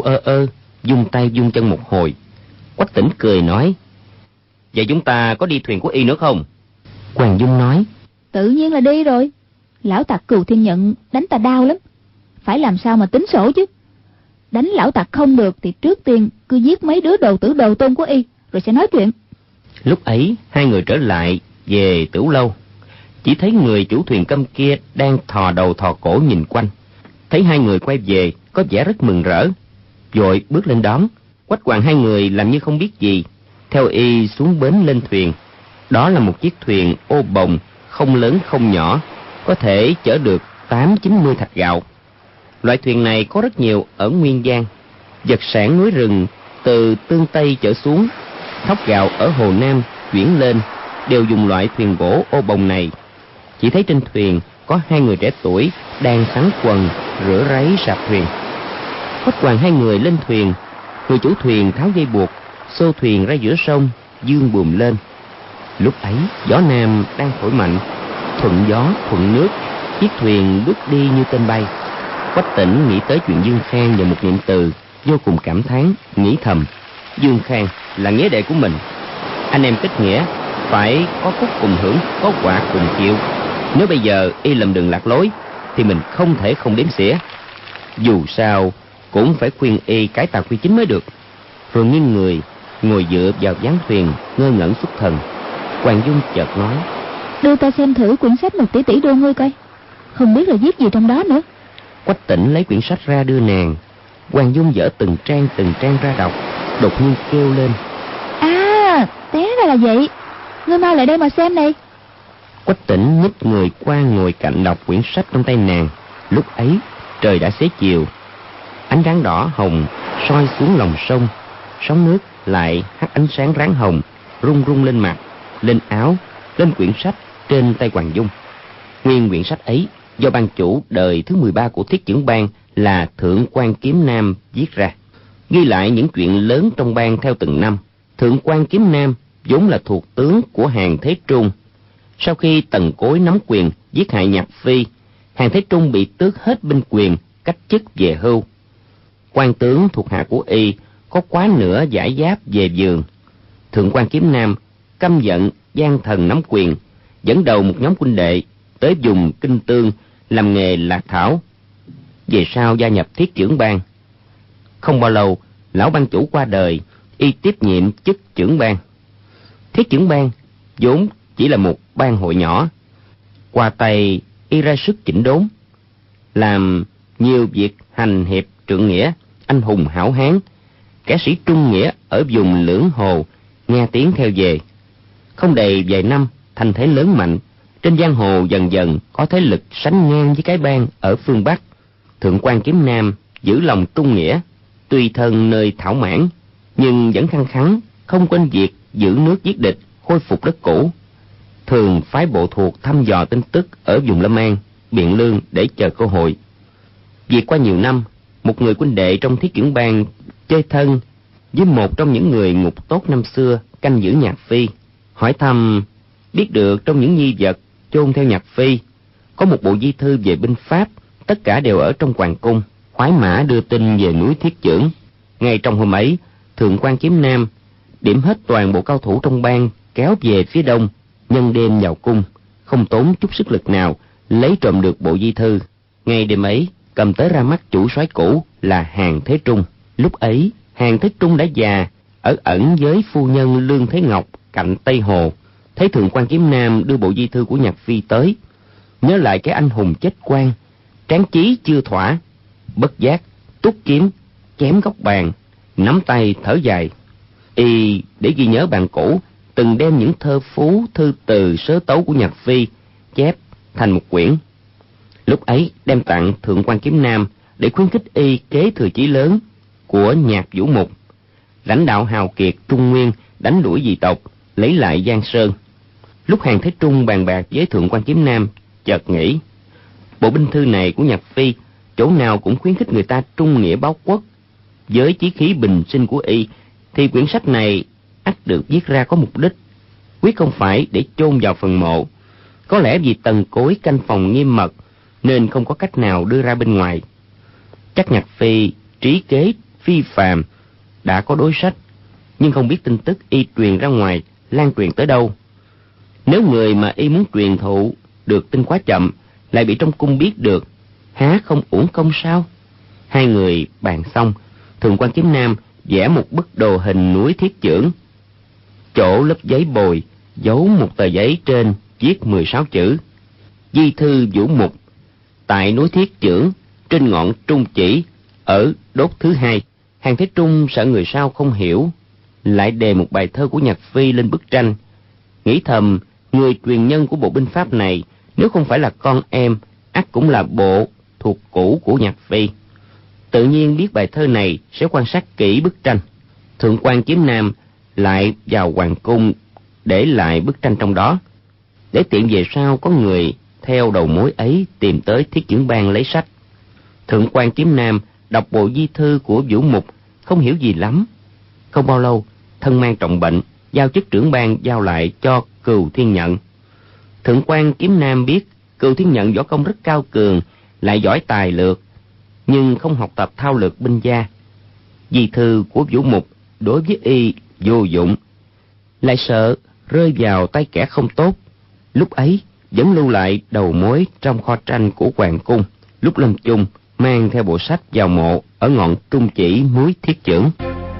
dung tay dung chân một hồi. Quách Tĩnh cười nói: Vậy chúng ta có đi thuyền của y nữa không? Hoàng Dung nói: Tự nhiên là đi rồi. Lão tặc Cừu Thiên Nhận đánh ta đau lắm, phải làm sao mà tính sổ chứ. Đánh lão tặc không được thì trước tiên cứ giết mấy đứa đồ tử đồ tôn của y, rồi sẽ nói chuyện. Lúc ấy hai người trở lại về Tửu Lâu, chỉ thấy người chủ thuyền câm kia đang thò đầu thò cổ nhìn quanh. Thấy hai người quay về có vẻ rất mừng rỡ, vội bước lên đón. Quách Hoàng hai người làm như không biết gì, theo y xuống bến lên thuyền. Đó là một chiếc thuyền ô bồng, không lớn không nhỏ, có thể chở được 80-90 thạch gạo. Loại thuyền này có rất nhiều ở Nguyên Giang. Vật sản núi rừng từ Tương Tây chở xuống, thóc gạo ở Hồ Nam chuyển lên đều dùng loại thuyền gỗ ô bồng này. Chỉ thấy trên thuyền có hai người trẻ tuổi đang sắn quần rửa ráy sạp thuyền. Quách Hoàng hai người lên thuyền, người chủ thuyền tháo dây buộc, xô thuyền ra giữa sông, dương buồm lên. Lúc ấy gió Nam đang thổi mạnh, thuận gió thuận nước, chiếc thuyền bước đi như tên bay. Quách Tĩnh nghĩ tới chuyện Dương Khang và một Niệm Từ, vô cùng cảm thán, nghĩ thầm: Dương Khang là nghĩa đệ của mình, anh em kết nghĩa, phải có phúc cùng hưởng, có quả cùng chịu. Nếu bây giờ y lầm đường lạc lối thì mình không thể không đếm xỉa. Dù sao cũng phải khuyên y cải tà quy chính mới được. Rồi nghiêng người ngồi dựa vào ván thuyền, ngơ ngẩn xuất thần. Hoàng Dung chợt nói: Đưa ta xem thử quyển sách một tỷ tỷ đô ngươi coi, không biết là viết gì trong đó nữa. Quách Tĩnh lấy quyển sách ra đưa nàng. Hoàng Dung dở từng trang ra đọc, đột nhiên kêu lên: À, té ra là vậy. Ngươi mau lại đây mà xem này. Quách Tĩnh nhích người qua ngồi cạnh đọc quyển sách trong tay nàng. Lúc ấy trời đã xế chiều, ánh sáng đỏ hồng soi xuống lòng sông, sóng nước lại hắt ánh sáng ráng hồng rung rung lên mặt, lên áo, lên quyển sách trên tay Hoàng Dung. Nguyên quyển sách ấy do ban chủ đời thứ 13 của Thiết Chưởng Bang là Thượng Quan Kiếm Nam viết ra, ghi lại những chuyện lớn trong bang theo từng năm. Thượng Quan Kiếm Nam vốn là thuộc tướng của Hàn Thế Trung. Sau khi Tần Cối nắm quyền giết hại Nhạc Phi, Hàn Thế Trung bị tước hết binh quyền, cách chức về hưu. Quan tướng thuộc hạ của y có quá nửa giải giáp về giường. Thượng quan Kiếm Nam căm giận gian thần nắm quyền, dẫn đầu một nhóm quân đệ tới vùng Kinh Tương làm nghề lạc thảo. Về sau gia nhập Thiết Chưởng Bang. Không bao lâu, lão bang chủ qua đời, y tiếp nhiệm chức trưởng bang. Thiết Chưởng Bang vốn chỉ là một bang hội nhỏ, qua tay y ra sức chỉnh đốn, làm nhiều việc hành hiệp trượng nghĩa, anh hùng hảo hán. Kẻ sĩ trung nghĩa ở vùng Lưỡng Hồ nghe tiếng theo về. Không đầy vài năm, thành thế lớn mạnh, trên giang hồ dần dần có thế lực sánh ngang với cái bang ở phương Bắc. Thượng quan Kiếm Nam giữ lòng trung nghĩa, tuy thân nơi thảo mãn, nhưng vẫn khăng khăng không quên việc giữ nước giết địch, khôi phục đất cũ. Thường phái bộ thuộc thăm dò tin tức ở vùng Lâm An, Biện Lương để chờ cơ hội. Việc qua nhiều năm, một người huynh đệ trong Thiết Chưởng Bang chơi thân với một trong những người ngục tốt năm xưa canh giữ Nhạc Phi, hỏi thăm biết được trong những di vật chôn theo Nhạc Phi có một bộ di thư về binh pháp, tất cả đều ở trong hoàng cung. Khoái mã đưa tin về núi Thiết Chưởng. Ngay trong hôm ấy, Thượng quan Kiếm Nam điểm hết toàn bộ cao thủ trong bang kéo về phía đông, nhân đêm vào cung, không tốn chút sức lực nào lấy trộm được bộ di thư. Ngay đêm ấy, cầm tới ra mắt chủ soái cũ là Hàn Thế Trung. Lúc ấy, Hàn Thế Trung đã già, ở ẩn với phu nhân Lương Thế Ngọc cạnh Tây Hồ. Thấy Thượng quan Kiếm Nam đưa bộ di thư của Nhạc Phi tới, nhớ lại cái anh hùng chết quan, tráng chí chưa thỏa, bất giác túc kiếm chém góc bàn, nắm tay thở dài. Y để ghi nhớ bàn cũ, từng đem những thơ phú, thư từ, sớ tấu của Nhạc Phi chép thành một quyển. Lúc ấy đem tặng Thượng quan Kiếm Nam để khuyến khích y kế thừa chí lớn của Nhạc Vũ Mục, lãnh đạo hào kiệt Trung Nguyên, đánh đuổi dị tộc, lấy lại Giang Sơn. Lúc Hàn Thế Trung bàn bạc với Thượng quan Kiếm Nam, chợt nghĩ bộ binh thư này của Nhạc Phi chỗ nào cũng khuyến khích người ta trung nghĩa báo quốc. Với chí khí bình sinh của y thì quyển sách này ắt được viết ra có mục đích, quyết không phải để chôn vào phần mộ. Có lẽ vì tầng cối canh phòng nghiêm mật nên không có cách nào đưa ra bên ngoài. Chắc Nhạc Phi trí kế phi phàm, đã có đối sách, nhưng không biết tin tức y truyền ra ngoài lan truyền tới đâu. Nếu người mà y muốn truyền thụ được tin quá chậm, lại bị trong cung biết được, há không uổng công sao? Hai người bàn xong, Thượng quan Kiếm Nam vẽ một bức đồ hình núi Thiết Chưởng. Chỗ lớp giấy bồi giấu một tờ giấy trên viết 16 chữ: Di thư Vũ Mục, tại núi Thiết Chưởng, trên ngọn trung chỉ, ở đốt thứ hai. Hàn Thế Trung sợ người sau không hiểu, lại đề một bài thơ của Nhạc Phi lên bức tranh, nghĩ thầm người truyền nhân của bộ binh pháp này nếu không phải là con em, ắt cũng là bộ thuộc cũ của Nhạc Phi. Tự nhiên biết bài thơ này sẽ quan sát kỹ bức tranh. Thượng quan Kiếm Nam lại vào hoàng cung để lại bức tranh trong đó, để tiện về sau có người theo đầu mối ấy tìm tới Thiết Chưởng Bang lấy sách. Thượng quan Kiếm Nam đọc bộ di thư của Vũ Mục không hiểu gì lắm. Không bao lâu, thân mang trọng bệnh, giao chức trưởng bang giao lại cho Cừu Thiên Nhận. Thượng quan Kiếm Nam biết Cừu Thiên Nhận võ công rất cao cường, lại giỏi tài lược, nhưng không học tập thao lược binh gia. Di thư của Vũ Mục đối với y vô dụng, lại sợ rơi vào tay kẻ không tốt. Lúc ấy vẫn lưu lại đầu mối trong kho tranh của hoàng cung. Lúc lâm chung mang theo bộ sách vào mộ ở ngọn trung chỉ núi Thiết Chưởng.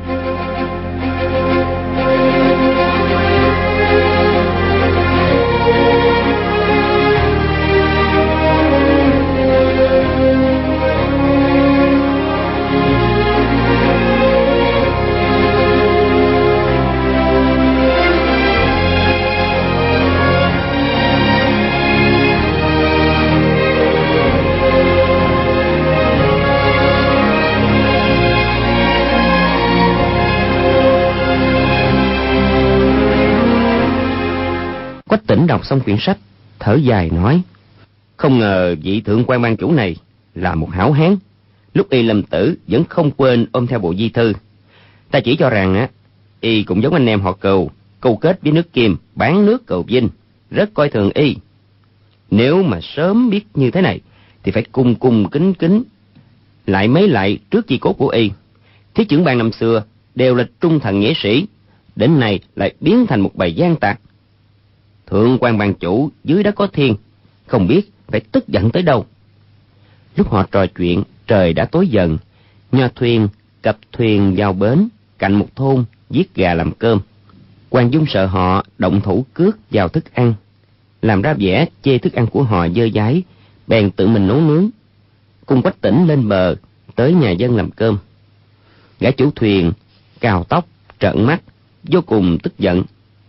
Quách Tỉnh đọc xong quyển sách, thở dài nói: Không ngờ vị Thượng quan ban chủ này là một hảo hán. Lúc y lâm tử vẫn không quên ôm theo bộ di thư. Ta chỉ cho rằng y cũng giống anh em họ Cừu, câu kết với nước Kim, bán nước cầu Vinh, rất coi thường y. Nếu mà sớm biết như thế này thì phải cung cung kính kính lại mấy lại trước chi cốt của y. Thiết Chưởng Bang năm xưa đều là trung thần nghĩa sĩ, đến nay lại biến thành một bầy gian tặc. Thượng quan ban chủ dưới đất có thiên, không biết phải tức giận tới đâu. Lúc họ trò chuyện, trời đã tối dần. Nho thuyền cập thuyền vào bến cạnh một thôn giết gà làm cơm. Hoàng Dung sợ họ động thủ cướp vào thức ăn, làm ra vẻ chê thức ăn của họ dơ dáy, bèn tự mình nấu nướng, cùng Quách Tĩnh lên bờ tới nhà dân làm cơm. Gã chủ thuyền cào tóc trợn mắt, vô cùng tức giận.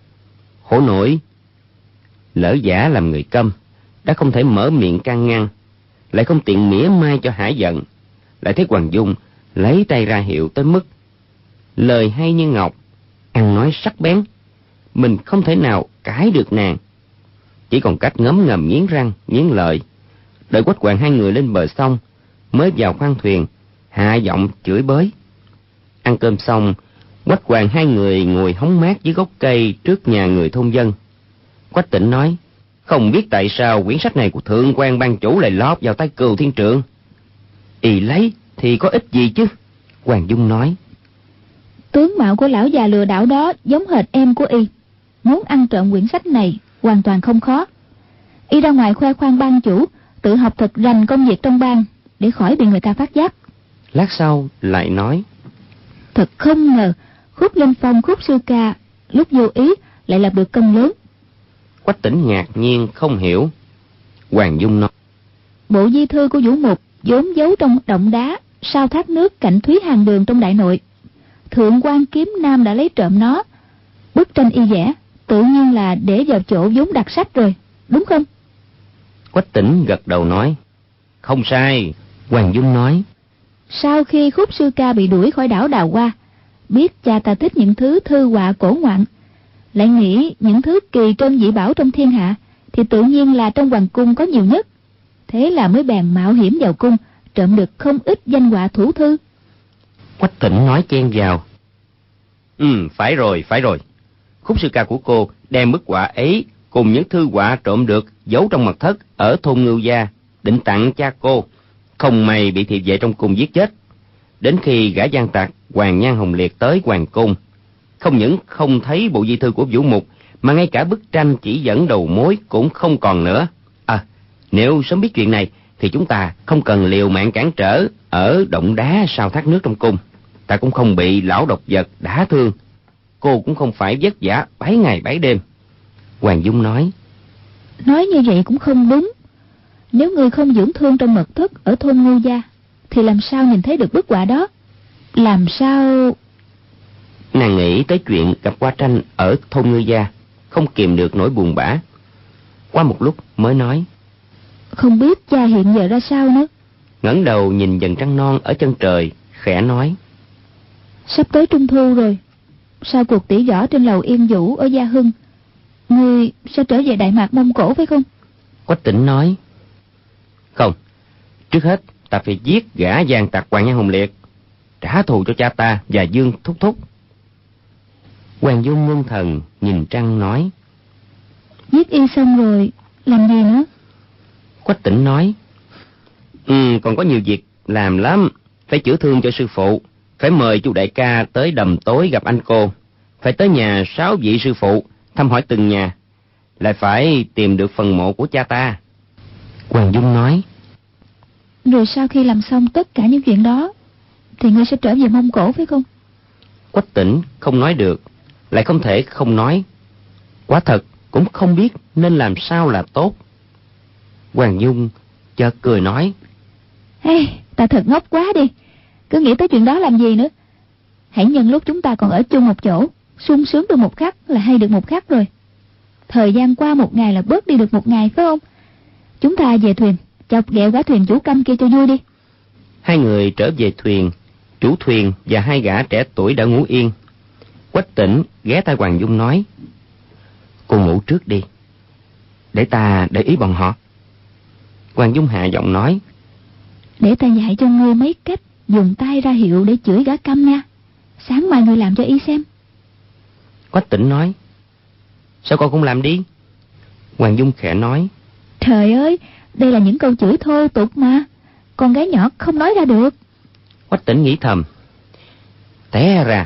Hổ nổi lỡ giả làm người câm, đã không thể mở miệng can ngăn, lại không tiện mỉa mai cho hả giận. Lại thấy Hoàng Dung lấy tay ra hiệu tới mức lời hay như ngọc, ăn nói sắc bén, mình không thể nào cãi được nàng, chỉ còn cách ngấm ngầm nghiến răng nghiến lợi. Đợi Quách Hoàng hai người lên bờ xong, mới vào khoang thuyền hạ giọng chửi bới. Ăn cơm xong, Quách Hoàng hai người ngồi hóng mát dưới gốc cây trước nhà người thôn dân. Quách Tĩnh nói: không biết tại sao quyển sách này của thượng quan ban chủ lại lọt vào tay Cừu Thiên Trượng. Y lấy thì có ích gì chứ? Hoàng Dung nói: tướng mạo của lão già lừa đảo đó giống hệt em của y, muốn ăn trộm quyển sách này hoàn toàn không khó. Y ra ngoài khoe khoang ban chủ, tự học thật rành công việc trong bang để khỏi bị người ta phát giác. Lát sau lại nói: thật không ngờ Khúc Linh Phong Khúc sư ca lúc vô ý lại lập được công lớn. Quách Tĩnh ngạc nhiên không hiểu. Hoàng Dung nói: bộ di thư của Vũ Mục vốn giấu trong động đá sau thác nước cạnh Thúy Hàng Đường trong Đại Nội. Thượng quan Kiếm Nam đã lấy trộm nó. Bức tranh y vẽ tự nhiên là để vào chỗ vốn đặt sách rồi, đúng không? Quách Tĩnh gật đầu nói: không sai. Hoàng Dung nói: sau khi Khúc sư ca bị đuổi khỏi đảo Đào Hoa, biết cha ta thích những thứ thư họa cổ ngoạn, lại nghĩ những thứ kỳ trân dị bảo trong thiên hạ thì tự nhiên là trong hoàng cung có nhiều nhất. Thế là mới bèn mạo hiểm vào cung, trộm được không ít danh họa thủ thư. Quách Tĩnh nói chen vào: phải rồi. Khúc sư ca của cô đem bức họa ấy cùng những thư họa trộm được giấu trong mật thất ở thôn Ngưu Gia, định tặng cha cô, không may bị thị vệ trong cung giết chết. Đến khi gã gian tặc Hoàng Nhan Hồng Liệt tới hoàng cung, không những không thấy bộ di thư của Vũ Mục, mà ngay cả bức tranh chỉ dẫn đầu mối cũng không còn nữa. Nếu sớm biết chuyện này thì chúng ta không cần liều mạng cản trở ở động đá sau thác nước trong cung, ta cũng không bị lão độc vật đả thương, cô cũng không phải vất vả 7 ngày 7 đêm. Hoàng Dung nói: nói như vậy cũng không đúng. Nếu người không dưỡng thương trong mật thất ở thôn Ngưu Gia thì làm sao nhìn thấy được bức họa đó? Làm sao... Nàng nghĩ tới chuyện gặp qua tranh ở thôn Ngưu Gia, không kìm được nỗi buồn bã. Qua một lúc mới nói: không biết cha hiện giờ ra sao nữa. Ngẩng đầu nhìn dần trăng non ở chân trời, khẽ nói: sắp tới Trung Thu rồi, sau cuộc tỉ võ trên lầu Yên Vũ ở Gia Hưng, ngươi sẽ trở về Đại Mạc Mông Cổ phải không? Quách Tĩnh nói: không, trước hết ta phải giết gã gian tặc Hoàng Nhan Hồng Liệt, trả thù cho cha ta và Dương thúc thúc. Hoàng Dung ngưng thần nhìn trăng nói: giết y xong rồi làm gì nữa? Quách Tĩnh nói: còn có nhiều việc làm lắm. Phải chữa thương cho sư phụ, phải mời chu đại ca tới Đầm Tối gặp anh cô, phải tới nhà 6 vị sư phụ thăm hỏi từng nhà, lại phải tìm được phần mộ của cha ta. Hoàng Dung nói: rồi sau khi làm xong tất cả những chuyện đó thì ngươi sẽ trở về Mông Cổ phải không? Quách Tĩnh không nói được, lại không thể không nói. Quả thật cũng không biết nên làm sao là tốt. Hoàng Dung chợt cười nói: ta thật ngốc quá đi, cứ nghĩ tới chuyện đó làm gì nữa. Hãy nhân lúc chúng ta còn ở chung một chỗ, sung sướng được một khắc là hay được một khắc rồi. Thời gian qua một ngày là bớt đi được một ngày phải không? Chúng ta về thuyền, chọc ghẹo gã thuyền chủ câm kia cho vui đi. Hai người trở về thuyền, chủ thuyền và 2 gã trẻ tuổi đã ngủ yên. Quách Tĩnh ghé tai Hoàng Dung nói: cô ngủ trước đi, để ta để ý bọn họ. Hoàng Dung hạ giọng nói: để ta dạy cho ngươi mấy cách dùng tay ra hiệu để chửi gã câm nha. Sáng mai ngươi làm cho y xem. Quách Tĩnh nói: sao con không làm đi? Hoàng Dung khẽ nói: trời ơi, đây là những câu chửi thô tục mà, con gái nhỏ không nói ra được. Quách Tĩnh nghĩ thầm: té ra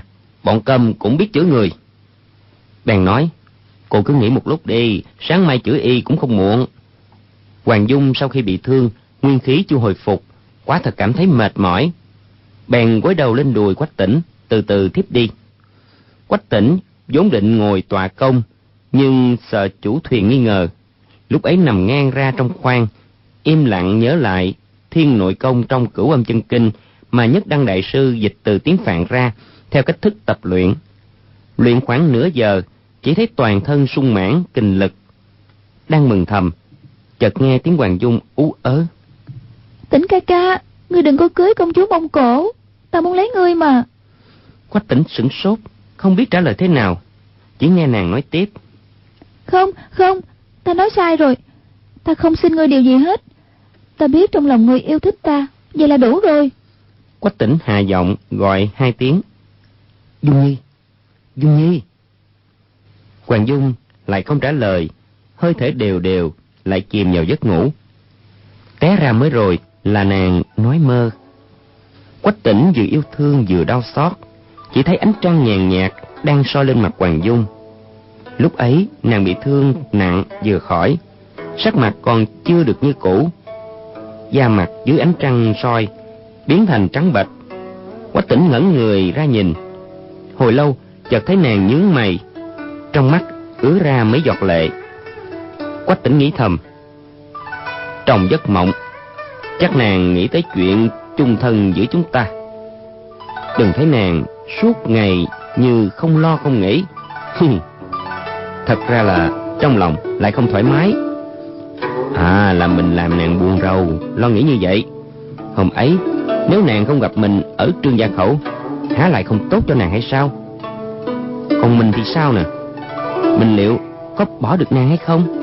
bọn câm cũng biết chửi người. Bèn nói, cô cứ nghỉ một lúc đi, sáng mai chửi y cũng không muộn. Hoàng Dung sau khi bị thương, nguyên khí chưa hồi phục, quả thật cảm thấy mệt mỏi. Bèn gối đầu lên đùi Quách Tĩnh, từ từ thiếp đi. Quách Tĩnh vốn định ngồi tọa công, nhưng sợ chủ thuyền nghi ngờ, lúc ấy nằm ngang ra trong khoang, im lặng nhớ lại thiên nội công trong Cửu Âm Chân Kinh mà Nhất Đăng đại sư dịch từ tiếng Phạn ra theo cách thức tập luyện. Luyện khoảng nửa giờ, chỉ thấy toàn thân sung mãn kình lực. Đang mừng thầm, chợt nghe tiếng Hoàng Dung ú ớ. Tĩnh ca ca, ngươi đừng có cưới công chúa Mông Cổ, ta muốn lấy ngươi mà. Quách Tĩnh sửng sốt, không biết trả lời thế nào, chỉ nghe nàng nói tiếp. Không, ta nói sai rồi, ta không xin ngươi điều gì hết. Ta biết trong lòng ngươi yêu thích ta, vậy là đủ rồi. Quách Tĩnh hạ giọng gọi 2 tiếng. Dung Nhi, Dung Nhi. Hoàng Dung lại không trả lời, hơi thở đều đều lại chìm vào giấc ngủ. Té ra mới rồi là nàng nói mơ. Quách Tĩnh vừa yêu thương vừa đau xót, chỉ thấy ánh trăng nhàn nhạt đang soi lên mặt Hoàng Dung. Lúc ấy nàng bị thương nặng vừa khỏi, sắc mặt còn chưa được như cũ, da mặt dưới ánh trăng soi biến thành trắng bệch. Quách Tĩnh ngẩn người ra nhìn, hồi lâu chợt thấy nàng nhướng mày, trong mắt ứa ra mấy giọt lệ. Quách Tĩnh nghĩ thầm, trong giấc mộng chắc nàng nghĩ tới chuyện chung thân giữa chúng ta. Đừng thấy nàng suốt ngày như không lo không nghĩ. Thật ra là trong lòng lại không thoải mái. Là mình làm nàng buồn rầu, lo nghĩ như vậy. Hôm ấy nếu nàng không gặp mình ở Trương Gia Khẩu, há lại không tốt cho nàng hay sao? Còn mình thì sao nè? Mình liệu có bỏ được nàng hay không?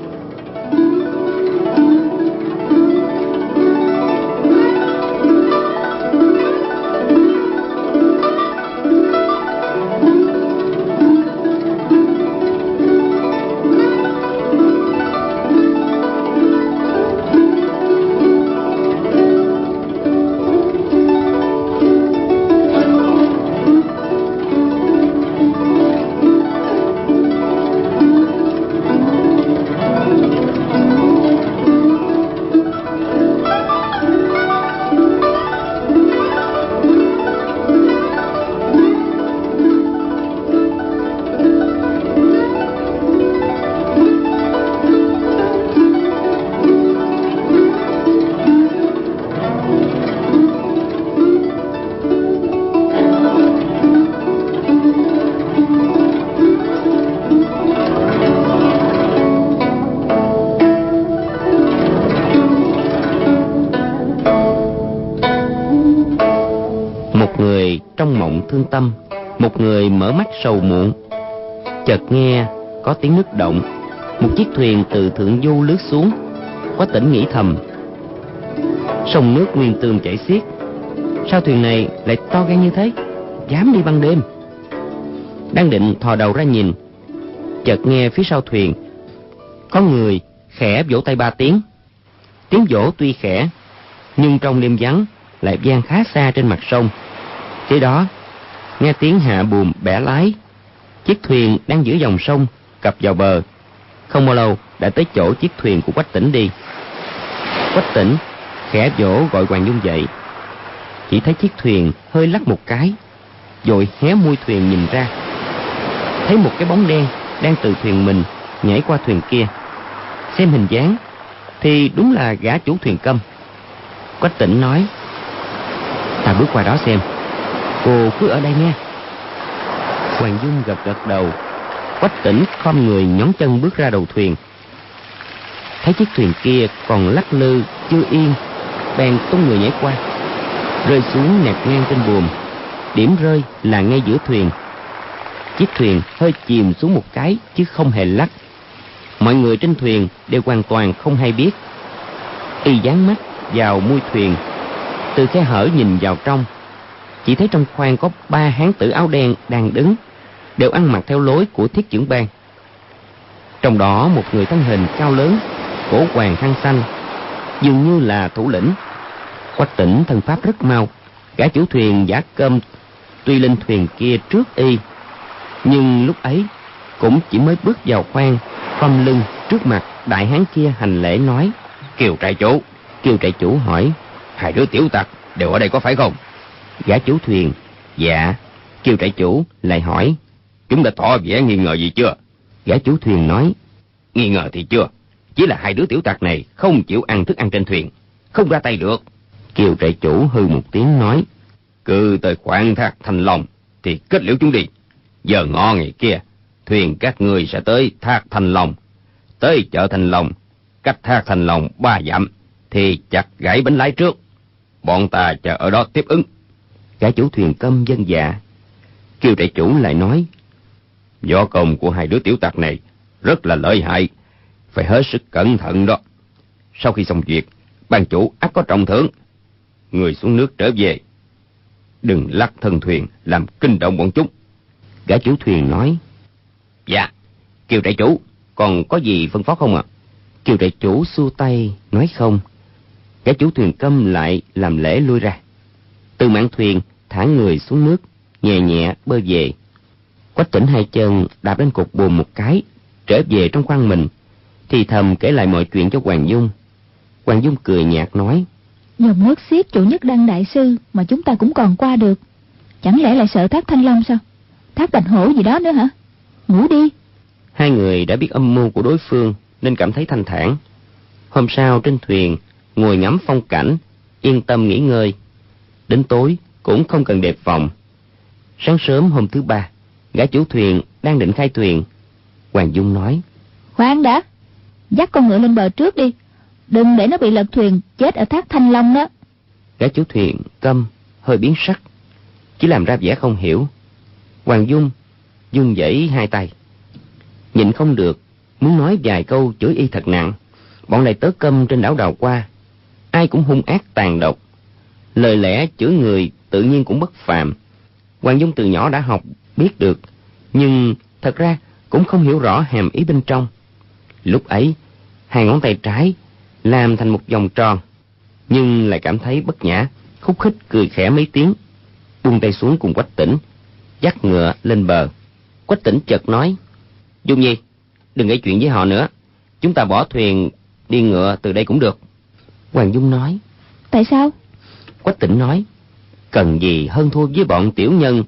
Trong mộng thương tâm, một người mở mắt sầu muộn. Chợt nghe có tiếng nước động, một chiếc thuyền từ thượng du lướt xuống. Quách Tĩnh nghĩ thầm, sông nước nguyên tường chảy xiết, sao thuyền này lại to gan như thế, dám đi ban đêm? Đang định thò đầu ra nhìn, chợt nghe phía sau thuyền có người khẽ vỗ tay 3 tiếng. Tiếng vỗ tuy khẽ, nhưng trong đêm vắng lại vang khá xa trên mặt sông. Kế đó nghe tiếng hạ buồm bẻ lái, chiếc thuyền đang giữa dòng sông cập vào bờ. Không bao lâu đã tới chỗ chiếc thuyền của Quách Tĩnh đi. Quách Tĩnh khẽ vỗ gọi Hoàng Dung dậy, chỉ thấy chiếc thuyền hơi lắc một cái, vội hé mui thuyền nhìn ra, thấy một cái bóng đen đang từ thuyền mình nhảy qua thuyền kia. Xem hình dáng thì đúng là gã chủ thuyền Câm. Quách Tĩnh nói, ta bước qua đó xem, cô cứ ở đây nghe. Hoàng Dung gật đầu. Quách Tĩnh khom người nhón chân bước ra đầu thuyền, thấy chiếc thuyền kia còn lắc lư chưa yên, bèn tung người nhảy qua, rơi xuống nẹt ngang trên buồm. Điểm rơi là ngay giữa thuyền. Chiếc thuyền hơi chìm xuống một cái chứ không hề lắc. Mọi người trên thuyền đều hoàn toàn không hay biết. Y dán mắt vào mui thuyền, từ khe hở nhìn vào trong, chỉ thấy trong khoang có 3 hán tử áo đen đang đứng, đều ăn mặc theo lối của Thiết Chưởng Bang. Trong đó một người thân hình cao lớn, cổ hoàng khăn xanh, dường như là thủ lĩnh. Quách Tĩnh thân pháp rất mau, gã chủ thuyền giả Câm tuy lên thuyền kia trước y, nhưng lúc ấy cũng chỉ mới bước vào khoang, khom lưng trước mặt đại hán kia hành lễ nói: Kiều trại chủ. Kiều trại chủ hỏi: Hai đứa tiểu tặc đều ở đây có phải không? Gã chủ thuyền: Dạ. Kiều trại chủ lại hỏi: Chúng đã tỏ vẻ nghi ngờ gì chưa? Gã chủ thuyền nói: Nghi ngờ thì chưa, chỉ là hai đứa tiểu tặc này không chịu ăn thức ăn trên thuyền, không ra tay được. Kiều trại chủ hừ một tiếng nói: Cứ tới khoáng thác Thanh Long thì kết liễu chúng đi. Giờ ngọ ngày kia, thuyền các người sẽ tới thác Thanh Long. Tới chợ Thanh Long, cách thác Thanh Long 3 dặm thì chặt gãy bánh lái trước. Bọn ta chờ ở đó tiếp ứng. Gã chủ thuyền câm vâng dạ. Kiều trại chủ lại nói: Võ công của hai đứa tiểu tặc này rất là lợi hại, phải hết sức cẩn thận đó. Sau khi xong việc, ban chủ ắt có trọng thưởng. Người xuống nước trở về, đừng lắc thân thuyền làm kinh động bọn chúng. Gã chủ thuyền nói: Dạ. Kiều trại chủ, còn có gì phân phó không ạ? Kiều trại chủ xua tay nói không. Gã chủ thuyền câm lại làm lễ lui ra. Từ mạn thuyền thả người xuống nước, nhẹ nhẹ bơi về. Quách Tỉnh hai chân đạp lên cột buồm một cái, trở về trong khoang mình, thì thầm kể lại mọi chuyện cho Hoàng Dung. Hoàng Dung cười nhạt nói: Dòng nước xiết chủ nhất đăng đại sư mà chúng ta cũng còn qua được, chẳng lẽ lại sợ thác Thanh Long sao? Thác Bạch Hổ gì đó nữa hả? Ngủ đi. Hai người đã biết âm mưu của đối phương nên cảm thấy thanh thản. Hôm sau trên thuyền ngồi ngắm phong cảnh, yên tâm nghỉ ngơi. Đến tối cũng không cần đề phòng. Sáng sớm hôm thứ ba, gã chủ thuyền đang định khai thuyền. Hoàng Dung nói: Khoan đã, dắt con ngựa lên bờ trước đi, đừng để nó bị lật thuyền chết ở thác Thanh Long đó. Gã chủ thuyền câm, hơi biến sắc, chỉ làm ra vẻ không hiểu. Hoàng Dung vung vẩy hai tay, nhịn không được, muốn nói vài câu chửi y thật nặng. Bọn này tớ câm trên đảo đào qua, ai cũng hung ác tàn độc, lời lẽ chửi người tự nhiên cũng bất phàm. Hoàng Dung từ nhỏ đã học biết được, nhưng thật ra cũng không hiểu rõ hàm ý bên trong. Lúc ấy, hai ngón tay trái làm thành một vòng tròn, nhưng lại cảm thấy bất nhã, khúc khích cười khẽ mấy tiếng, buông tay xuống cùng Quách Tỉnh, dắt ngựa lên bờ. Quách Tỉnh chợt nói: Dung Nhi, đừng gây chuyện với họ nữa, chúng ta bỏ thuyền đi ngựa từ đây cũng được. Hoàng Dung nói: Tại sao? Quách Tỉnh nói: Cần gì hơn thua với bọn tiểu nhân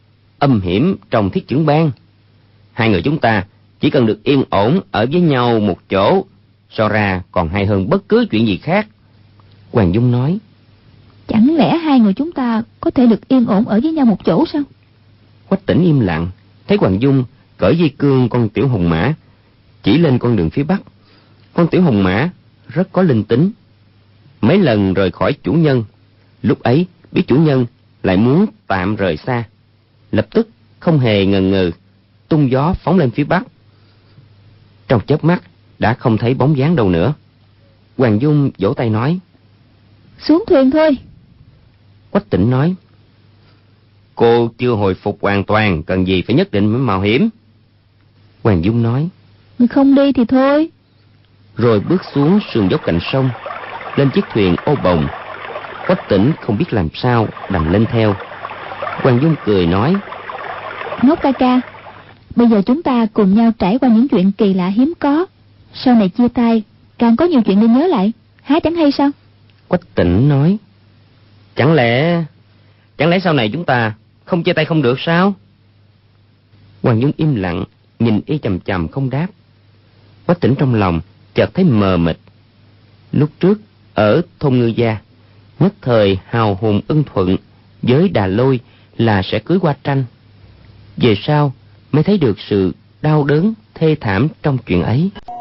âm hiểm trong Thiết Chưởng Bang. Hai người chúng ta chỉ cần được yên ổn ở với nhau một chỗ, so ra còn hay hơn bất cứ chuyện gì khác. Hoàng Dung nói: Chẳng lẽ hai người chúng ta có thể được yên ổn ở với nhau một chỗ sao? Quách Tỉnh im lặng, thấy Hoàng Dung cởi dây cương con tiểu hồng mã, chỉ lên con đường phía bắc. Con tiểu hồng mã rất có linh tính, mấy lần rời khỏi chủ nhân. Lúc ấy biết chủ nhân lại muốn tạm rời xa, lập tức không hề ngần ngừ tung gió phóng lên phía bắc. Trong chớp mắt đã không thấy bóng dáng đâu nữa. Hoàng Dung vỗ tay nói: Xuống thuyền thôi. Quách Tỉnh nói: Cô chưa hồi phục hoàn toàn, cần gì phải nhất định mới mạo hiểm. Hoàng Dung nói: Người không đi thì thôi. Rồi bước xuống sườn dốc cạnh sông, lên chiếc thuyền ô bồng. Quách Tỉnh không biết làm sao, đành lên theo. Hoàng Dung cười nói: Ngốc ca ca, bây giờ chúng ta cùng nhau trải qua những chuyện kỳ lạ hiếm có, sau này chia tay càng có nhiều chuyện để nhớ lại, há chẳng hay sao? Quách Tỉnh nói: Chẳng lẽ sau này chúng ta không chia tay không được sao? Hoàng Dung im lặng nhìn y chằm chằm không đáp. Quách Tỉnh trong lòng chợt thấy mờ mịt. Lúc trước ở thôn Ngư Gia, nhất thời hào hùng ưng thuận với Đà Lôi là sẽ cưới Hoa Tranh. Về sau mới thấy được sự đau đớn thê thảm trong chuyện ấy.